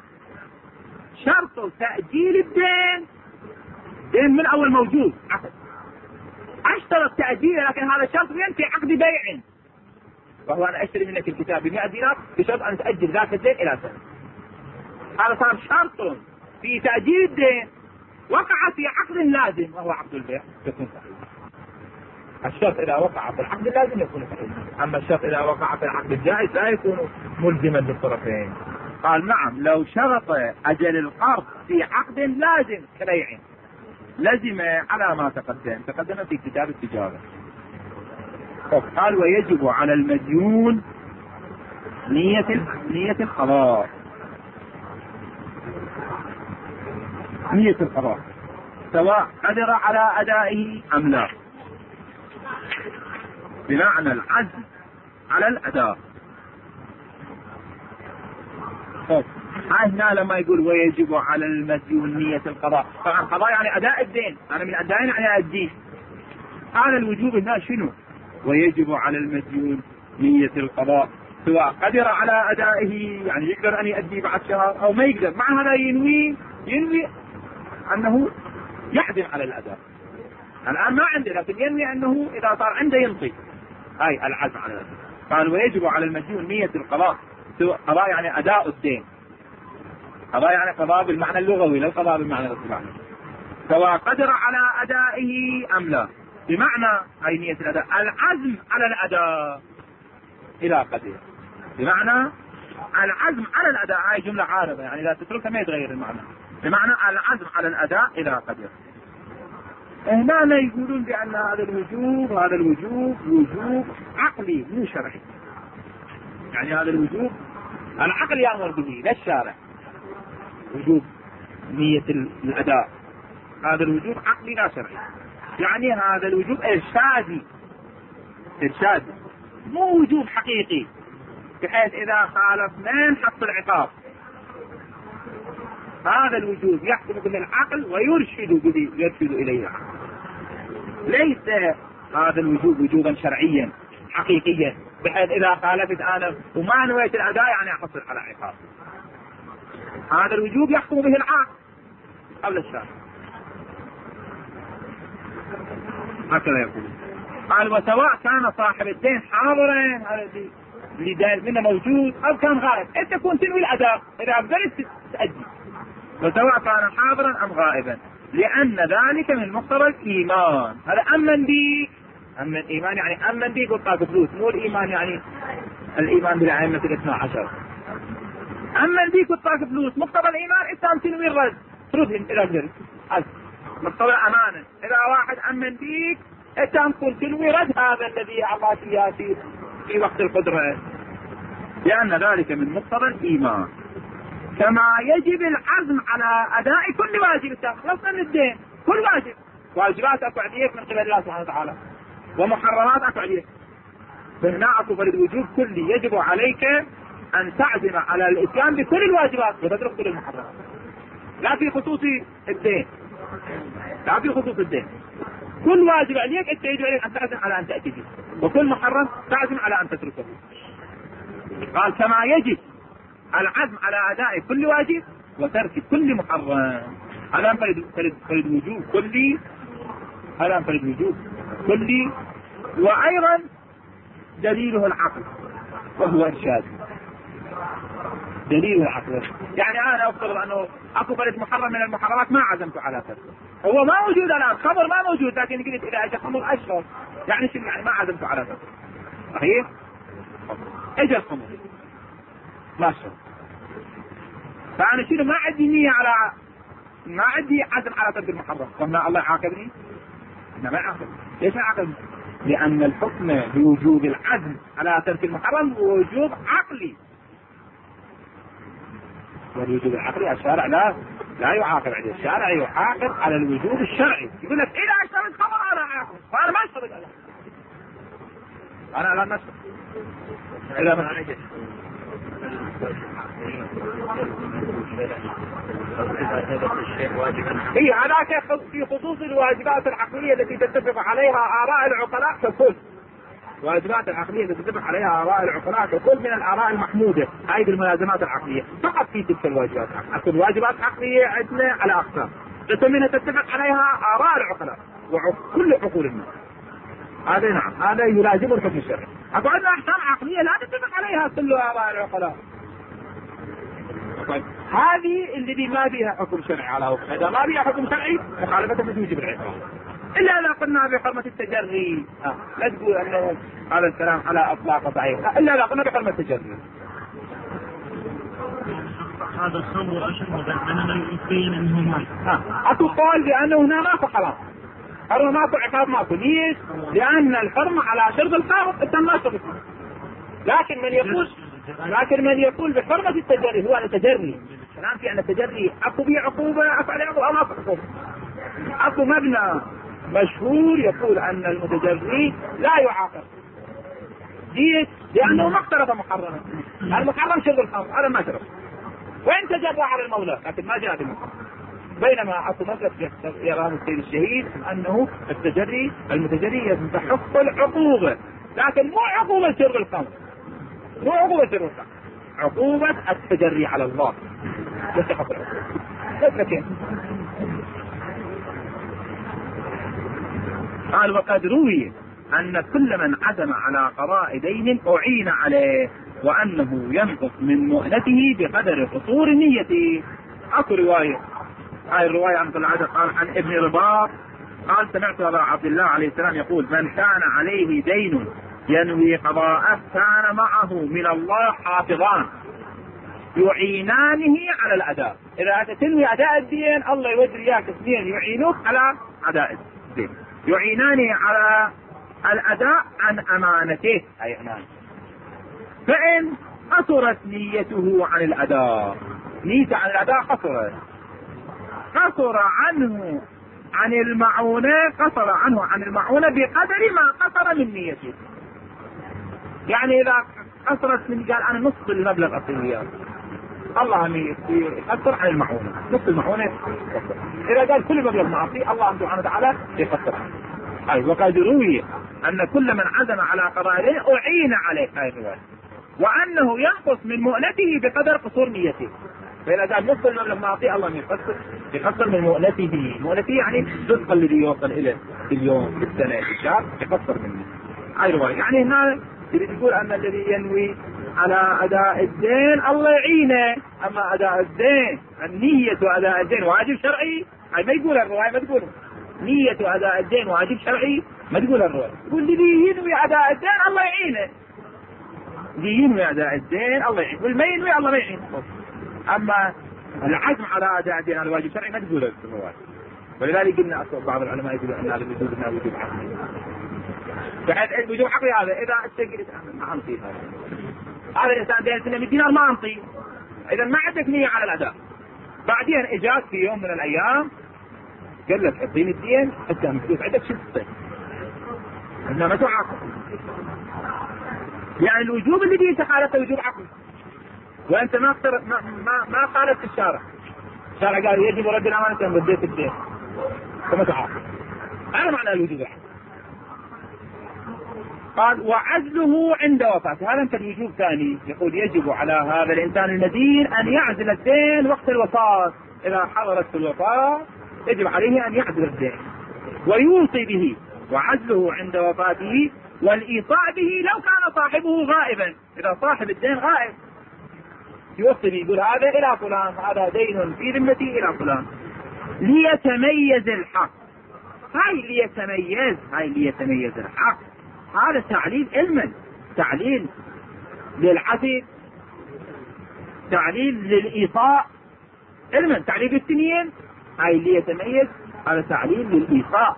شرط تاجيل الدين دين من اول موجود عقد اشترط تاجيله لكن هذا الشرط وين في عقد بيع وهو انا اشتري منك الكتاب ب مئة دينار بشرط ان تاجل ذاك الدين الى سنه. هذا صار شرط في تاجيل الدين وقع في عقد لازم وهو عقد البيع يكون صحيح. الشرط اذا وقع في العقد اللازم يكون صحيح. اما الشرط اذا وقع في العقد الجائز لا يكون ملزما للطرفين. قال نعم لو شرط اجل القرض في عقد لازم كبيع لزم على ما تقدم تقدم في كتاب التجارة. قال ويجب على المديون نية نية القضاء نية القضاء سواء قدر على أدائه أم لا بمعنى العزم على الأداء. هنا لما يقول ويجب على المديون نية القضاء طبعا القضاء يعني أداء الدين أنا من الدين يعني الدين. هذا الوجوب هنا شنو؟ ويجب على المديون نية القضاء سواء قدر على أدائه يعني يقدر أن يؤدي بعد شهر أو ما يقدر. مع هذا ينوي ينوي أنه يحزم على الأداء. الآن ما عنده لكن ينوي أنه إذا صار عنده ينطي هاي العزم على الأداء. قال ويجب على المديون نية القضاء سواء قضاء يعني أداء الدين قضاء يعني قضاء بالمعنى اللغوي لا قضاء بالمعنى الاصطلاحي سواء قدر على أدائه أم لا بمعنى هاي نية الأداء العزم على الأداء إلى قدر بمعنى العزم على الأداء. هاي جملة عارضة يعني لا تتركها ما يتغير المعنى بمعنى العزم على الأداء إلى قدر. هنا لا يقولون بأن هذا الوجوب هذا الوجوب وجوب عقلي مو شرعي. يعني هذا الوجوب العقل يأمر به لا الشارع وجوب نية الأداء. هذا الوجوب عقلي لا شرعي يعني هذا الوجوب إرشادي إرشادي مو وجوب حقيقي بحيث إذا خالف من حط العقاب. هذا الوجوب يحكم به العقل ويرشد به يرشد إليه العقل. ليس هذا الوجوب وجوبا شرعيا حقيقيا بحيث إذا خالفت أنا وما نويت الأداء يعني أحصل على عقاب. هذا الوجوب يحكم به العقل قبل الشرع. هكذا يقول. قال وسواء كان صاحب الدين حاضرا هذا اللي داير منه موجود أو كان غائب أنت تكون تنوي الأداء إذا أقدرت تأدي وسواء كان حاضرا أم غائبا لأن ذلك من مقتضى الإيمان. هذا أمن بي أمن الإيمان يعني أمن بي قلت فلوس مو الإيمان يعني الإيمان بالأئمة الاثنى عشر اما بيك وتعطي فلوس مقتضى الايمان انت تنوي الرد تردهم الى الجري. مقتضى الامانه اذا واحد امن بيك انت تنوي رد هذا الذي اعطاك اياه في في وقت القدره، لان ذلك من مقتضى الايمان. كما يجب العزم على اداء كل واجب. خلصنا من الدين، كل واجب واجبات اكو عليك من قبل الله سبحانه وتعالى ومحرمات اكو عليك، فهنا اكو فرد وجوب كلي يجب عليك ان تعزم على الاتيان بكل الواجبات وتترك كل المحرمات. لا في خصوص الدين، لا في خصوص الدين، كل واجب عليك انت يجب عليك ان تعزم على ان تاتي به، وكل محرم تعزم على ان تتركه. قال كما يجب العزم على اداء كل واجب وترك كل محرم. هذا فرد فرد فرد وجوب كلي، هذا فرد وجوب كلي. وايضا دليله العقل وهو ارشاد. دليل العقل يعني انا افترض انه اكو فرد محرم من المحرمات ما عزمت على تركه، هو ما موجود الان، خبر ما موجود، لكن قلت اذا اجى خمر اشرب، يعني شنو؟ يعني ما عزمت على تركه. صحيح؟ اجى الخمر ما شرب، فانا شنو؟ ما عندي نية على، ما عندي عزم على ترك المحرم، وهنا الله يعاقبني؟ لا ما يعاقبني. ليش ما يعاقبني؟ لان الحكم بوجوب العزم على ترك المحرم وجوب عقلي، والوجوب العقلي الشارع لا لا يعاقب عليه، الشارع يعاقب على الوجوب الشرعي. يقول لك اذا اشتريت خمر انا اعاقب، فانا ما اشتريت انا انا لا ما اشتريت. اذا ما هي هذاك في خصوص الواجبات العقليه التي تتفق عليها اراء العقلاء ككل. الواجبات العقليه التي تتفق عليها اراء العقلاء ككل من الاراء المحموده، هذه الملازمات العقليه فقط في تلك الواجبات. اكو واجبات عقليه عندنا على اقسام، قسم منها تتفق عليها اراء العقلاء وكل عقول الناس. هذا نعم، هذا يلازم الحكم الشرعي. اكو عندنا احكام عقليه لا تتفق عليها كل اراء العقلاء. هذه اللي ما فيها حكم شرعي على وقت، اذا ما فيها حكم شرعي مخالفته بتوجب العقاب. الا اذا قلنا بحرمه التجري، آه. لا تقول انه هذا الكلام على اطلاق صحيح، الا اذا قلنا بحرمه التجري. هذا الخمر واشرب بينما يبين انه مال. اكو قول بانه هنا ماكو حرام، حرمه ماكو عقاب ماكو. ليش؟ لان الحرمه على شرب الخمر انت ما شربت. لكن من يقول لكن من يقول بحرمه التجري هو التجري. الان في ان التجري اكو به عقوبه، اكو عليه عقوبه او ماكو عقوبه. اكو مبنى مشهور يقول ان المتجري لا يعاقب. ليش؟ لانه ما اقترف محرما. المحرم شرب الخمر، هذا ما شرب وان تجرى على المولى لكن ما جاء بالمحرم. بينما اكو مسلك يراه السيد الشهيد انه التجري المتجري يستحق العقوبه، لكن مو عقوبه شرب الخمر، مو عقوبه شرب الخمر، عقوبه التجري على الله يستحق العقوبه. لكن قال وقد روي أن كل من عزم على قضاء دين أعين عليه وأنه ينقص من مؤنته بقدر قصور نيته. أكو رواية، هاي الرواية عن العدد قال عن ابن رباط قال سمعت أبا عبد الله عليه السلام يقول من كان عليه دين ينوي قضاءه كان معه من الله حافظان يعينانه على الأداء. إذا تنوي أداء الدين الله يودي إياك اثنين يعينوك على أداء الدين، يعيناني على الأداء عن أمانته أي أمانة. فإن قصرت نيته عن الأداء، نيته عن الأداء قصرت، قصر عنه عن المعونة، قصر عنه عن المعونة بقدر ما قصر من نيته. يعني إذا قصرت من قال أنا نصف المبلغ أعطيه الله يقصر عن المعونة، نصف المعونة يقصر. إذا قال كل مبلغ معطيه الله سبحانه وتعالى يقصر عنه. أي وقد روي أن كل من عزم على قضاء دين أعين عليه هاي الرواية، وأنه ينقص من مؤنته بقدر قصور نيته. فإذا قال نصف المبلغ معطيه الله يقصر يقصر من مؤنته، مؤنته يعني الرزق الذي يوصل إليه في اليوم في السنة في الشهر يقصر منه. هاي الرواية يعني هنا يقول أن الذي ينوي على أداء الدين الله يعينه، أما أداء الدين النية وأداء الدين واجب شرعي، هاي ما يقول الرواية، ما تقول نية أداء الدين واجب شرعي، ما تقول الرواية. يقول الذي ينوي أداء الدين الله يعينه، الذي ينوي أداء الدين الله يعينه، والما ينوي الله ما يعينه. اما العزم على اداء دين الواجب الشرعي ما تقول الواجب، ولذلك قلنا بعض العلماء يقولون ان هذا الوجوب انه وجوب عقلي. بعد وجوب عقلي هذا اذا استقلت ما انطي هذا هذا الانسان دين سنة دينار ما انطي، اذا ما عندك نية على الاداء. بعدين اجاك في يوم من الايام قال لك اعطيني الدين انت مكتوب عندك شو تصير؟ انما ما تعاقب. يعني الوجوب الذي انت خالفته وجوب عقلي، وانت ما اخترت ما ما, ما خالفت الشارع. الشارع قال يجب رد الامانه ان رديت الدين فما تعاقب. هذا معنى الوجوب العقلي. قال وعزله عند وفاته، هذا مثل وجوب ثاني يقول يجب على هذا الانسان المدين ان يعزل الدين وقت الوفاه. اذا حضرت الوفاه يجب عليه ان يعزل الدين ويوصي به، وعزله عند وفاته والايصاء به لو كان صاحبه غائبا. اذا صاحب الدين غائب يوصي به يقول هذا الى فلان، هذا دين في ذمتي الى فلان، ليتميز الحق. هاي ليتميز هاي ليتميز الحق هذا تعليل علما، تعليل للعدل، تعليل للإيصاء علما، تعليل السنين. هاي اللي يتميز هذا تعليل للإيصاء،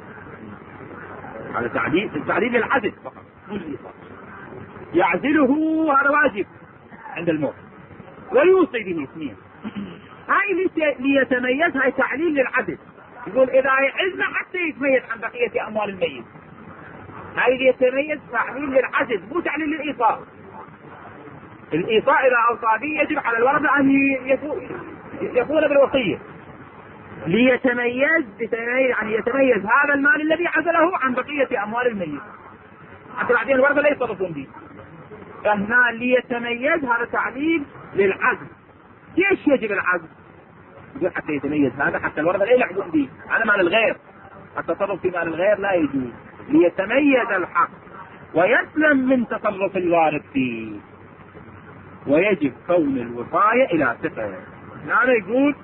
هذا تعليل التعليل للعدل فقط مو للإيصاء. يعزله هذا واجب عند الموت ويوصي به اثنين. هاي ليتميز هاي تعليل للعدل، يقول إذا يعزنا حتى يتميز عن بقية أموال الميت. هاي اللي يتميز تعليل للعدل مو تعليل للإيصاء. الإيصاء إذا أوصى به يجب على الورثة أن يكون بالوصية. ليتميز يعني يتميز هذا المال الذي عزله عن بقية أموال الميت حتى بعدين الورثة لا يتصرفون به. فهنا ليتميز هذا تعليل للعزل. ليش يجب العزل؟ يقول حتى يتميز هذا، حتى الورثة لا يلعبون به على مال الغير، التصرف في مال الغير لا يجوز. ليتميز الحق ويسلم من تصرف الوارث فيه، ويجب كون الوصاية إلى ثقة. هذا يقول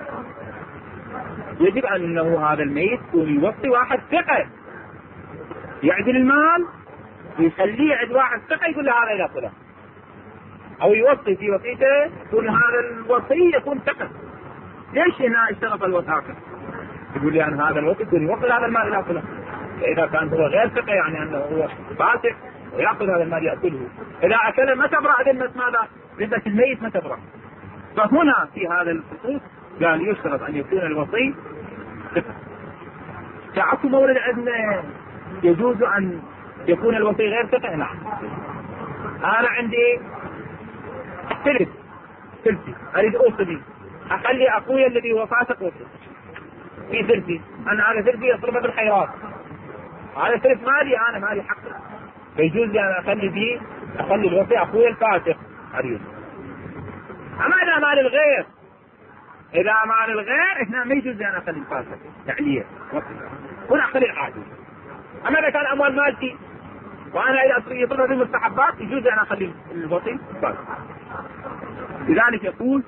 يجب أنه هذا الميت يكون يوصي واحد ثقة يعدل المال ويخليه عند واحد ثقة يقول له هذا إلى فلان، أو يوصي في وصيته يكون هذا الوصي يكون ثقة. ليش هنا اشترط الوثاقة؟ يقول لي أن هذا الوصي يكون يوصل هذا المال إلى فلان. إذا كان هو غير ثقة يعني أنه هو فاسق ويأخذ هذا المال يأكله، إذا أكله ما تبرأ ذمة ماذا؟ ذمة الميت ما تبرأ. فهنا في هذا الخصوص قال يشترط أن يكون الوصي ثقة. تعرفوا مورد عندنا يجوز أن يكون الوصي غير ثقة؟ نعم. أنا عندي ثلث ثلثي أريد أوصي به، أخلي أخوي الذي هو فاسق وصي في ثلثي، أنا هذا ثلثي يصرفه بالخيرات، هذا ثلث مالي أنا مالي حق، فيجوز لي أنا أخلي به أخلي الوصي أخوي الفاسق أريد. أما إذا مال الغير، إذا مال الغير إحنا ما يجوز لي أنا أخلي الفاسق تعليه هنا أخلي العادي. أما إذا كان أموال مالتي وأنا إذا يطلب بالمستحبات يجوز لي أنا أخلي الوصي فاسق. لذلك يقول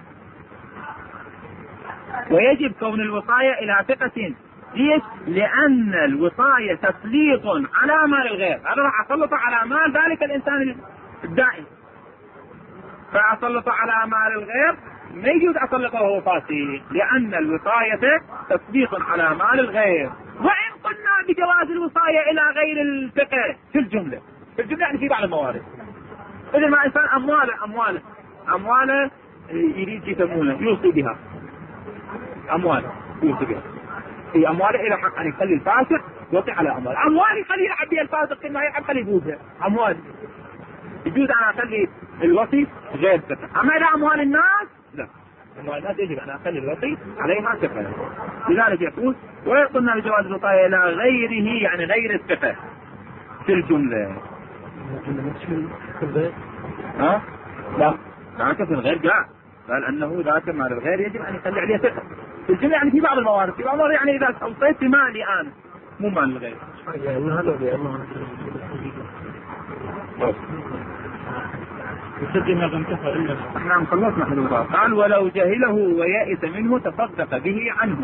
ويجب كون الوصاية إلى ثقة. ليش؟ لأن الوصاية تسليط على مال الغير، أنا راح أسلط على مال ذلك الإنسان الدائم، فأسلط على مال الغير ما يجوز أسلطه وهو فاسق، لأن الوصاية تسليط على مال الغير. وإن قلنا بجواز الوصاية إلى غير الثقة في الجملة، في الجملة يعني في بعض الموارد، إذا ما إنسان أمواله أمواله أمواله يريد يسمونه يوصي بها، أمواله يوصي بها في أمواله إلى حق أن يخلي الفاسق يوصي على أموال، أموالي خلي يلعب بها الفاسق كما يلعب خلي يجوزها أموالي، يجوز أن أخلي الوصي غير ثقة. أما إلى أموال الناس لا، أموال الناس يجب أن أخلي الوصي عليها ثقة. لذلك يقول ويقولنا بجواز الوصاية إلى غيره يعني غير الثقة في الجملة. ها؟ لا ذاك في الغير جاء قال أنه ذاك مال الغير يجب أن يخلي عليه ثقة في الجملة، يعني في بعض الموارد، في بعض الموارد يعني إذا أوصيت مالي أنا مو مال الغير. نعم خلصنا حدوثات. قال ولو جهله ويأس منه تصدق به عنه.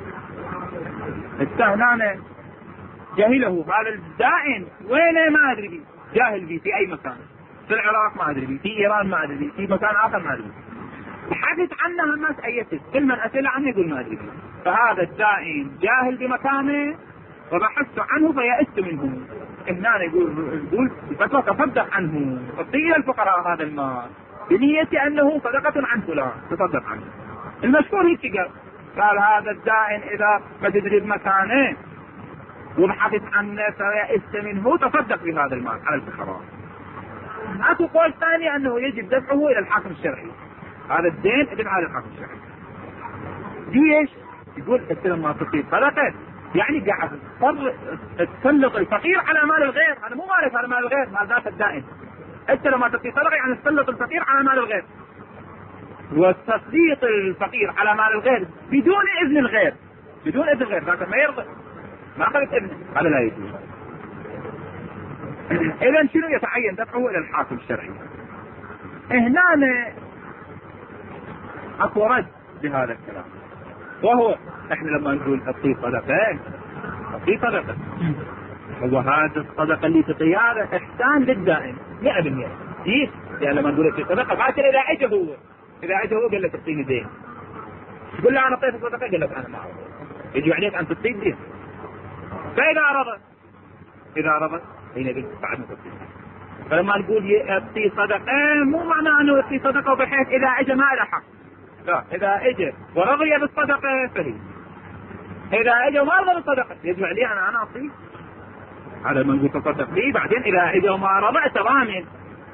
استهنانا جهله هذا الدائن وين ما أدري بي. جاهل بي في أي مكان، في العراق ما أدري بي، في إيران ما أدري بي، في مكان آخر ما أدري بي. حدث عنها ما تأيتت، كل من أسئل عنه يقول ما أدري. فهذا الدائن جاهل بمكانه وبحثت عنه فيأست منه. هنا يقول يقول الفتوى تصدق عنه، تعطي إلى الفقراء هذا المال بنية أنه صدقة عن فلان، تصدق عنه. المشهور هيك قال قال هذا الدائن إذا ما تدري بمكانه وبحثت عنه فيأست منه تصدق بهذا المال على الفقراء. اكو قول ثاني انه يجب دفعه الى الحاكم الشرعي، هذا الدين ادفعه الى الحاكم الشرعي. ليش؟ يقول انت لما تصير صدقه يعني قاعد تسلط الفقير على مال الغير، هذا مو مالك، هذا مال الغير، مال ذات الدائن. انت لما تصير صدقه يعني تسلط الفقير على مال الغير، وتسليط الفقير على مال الغير بدون اذن الغير، بدون اذن الغير ذاك ما يرضى، ما اخذت اذنه، هذا لا يجوز. اذا شنو يتعين دفعه الى الحاكم الشرعي؟ هنا اكو رد بهذا الكلام، وهو احنا لما نقول اعطي صدقه اعطي صدقه، هو هذا الصدقه اللي تعطيها هذا احسان للدائن مئة بالمئة. ليش؟ يعني لما نقول اعطي صدقه بعد اذا اجى هو اذا اجى هو قال لك اعطيني دين، تقول له انا اعطيك صدقه قال لك انا ما اعرف، يجب عليك ان تعطي دين. فاذا رضى اذا رضى حين بعد ما تصير. فلما نقول يعطي صدقه مو معناه انه يعطي صدقه بحيث اذا اجى ما له حق، لا، اذا اجى ورضي بالصدقه فهي، اذا اجى وما رضى بالصدقه يجب علي انا انا اعطيه، هذا لما نقول تصدق به. بعدين اذا اجى وما رضى تماما.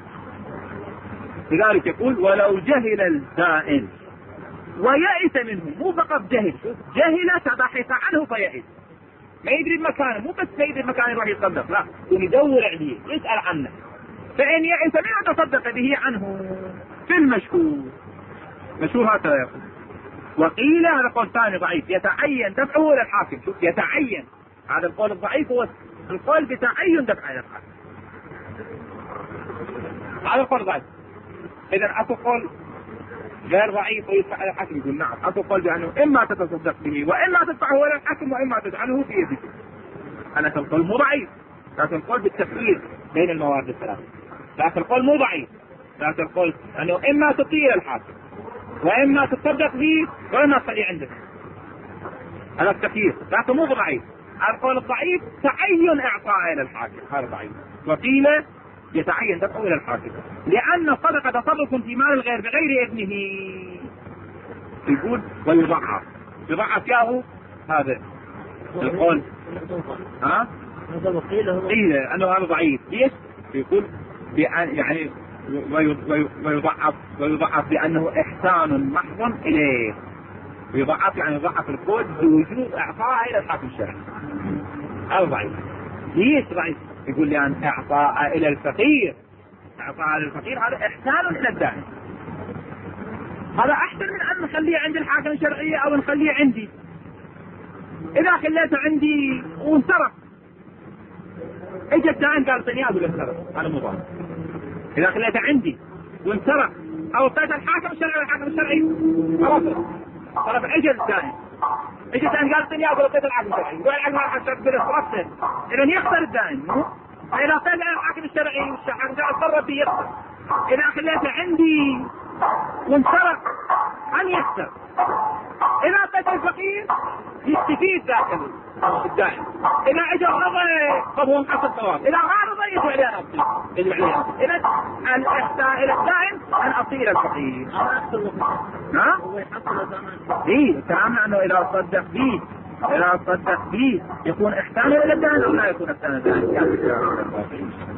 لذلك يقول ولو جهل الدائن ويئس منه، مو فقط جهل، جهل فبحث عنه فيئس، ما يدري بمكانه، مو بس ما يدري بمكانه يروح يتصدق، لا، يدور عليه يسأل عنه، فإن يئس من يتصدق به عنه في المشهور. مشهور هكذا يقول. وقيل هذا قول ثاني ضعيف يتعين دفعه إلى الحاكم. شوف يتعين، هذا القول الضعيف هو القول بتعين دفعه إلى الحاكم، هذا القول ضعيف. إذا أكو قول غير ضعيف ويدفع إلى الحاكم، يقول نعم أكو قول بأنه إما تتصدق به وإما تدفعه إلى الحاكم وإما تجعله في يدك. أنا القول مو ضعيف، لكن القول بالتفريق بين الموارد الثلاثة، لكن القول مو ضعيف، لكن القول أنه إما تعطيه إلى الحاكم وإما تتصدق به وإما تخليه عندك، هذا التفريق، لكن مو ضعيف. القول الضعيف تعين إعطاء إلى الحاكم، هذا ضعيف. وقيل يتعين دفعه إلى الحاكم لأن الصدقة تصرف في مال الغير بغير إذنه. يقول ويضعف، يضعف ياهو هذا القول، ها؟ قيل أنه هذا ضعيف. ليش؟ يقول يعني ويضعف ويضعف لأنه إحسان محض إليه، ويضعف يعني يضعف القول بوجود إعطاء إلى الحاكم الشرعي، هذا ضعيف. ليش ضعيف؟ يقول لأن يعني إعطاء إلى الفقير، إعطاء إلى الفقير هذا إحسان إلى الدائن، هذا أحسن من أن نخليه عند الحاكم الشرعي أو نخليه عندي. إذا خليته عندي وانسرق اجى الدائن قال اعطيني أقول انسرق، هذا مو ضابط. إذا خليته عندي وانسرق أو اعطيته الحاكم الشرعي والحاكم الشرعي خلاص طلب اجى الدائن، اجى الدائن قال اعطيني أقول اعطيته الحاكم الشرعي، يقول الحاكم الشرعي يقول انسرقته، إذا يخسر الدائن. فإذا اعطيته الحاكم الشرعي والحاكم الشرعي تصرف به يخسر. إذا خليته عندي وانسرق أن يخسر. إذا اعطيته الفقير يستفيد ذاك الدائن. إذا اجى رضى فهو محصل ثواب، إذا ما رضى يجب عليه أن أعطيه، يجب عليه أن إذا الإحساء إلى الدائن أن أعطيه إلى الفقير. ها؟ إيه كلامنا أنه إذا صدق به إذا صدق به يكون إحسان إلى الدائن أو لا يكون إحسان إلى الدائن.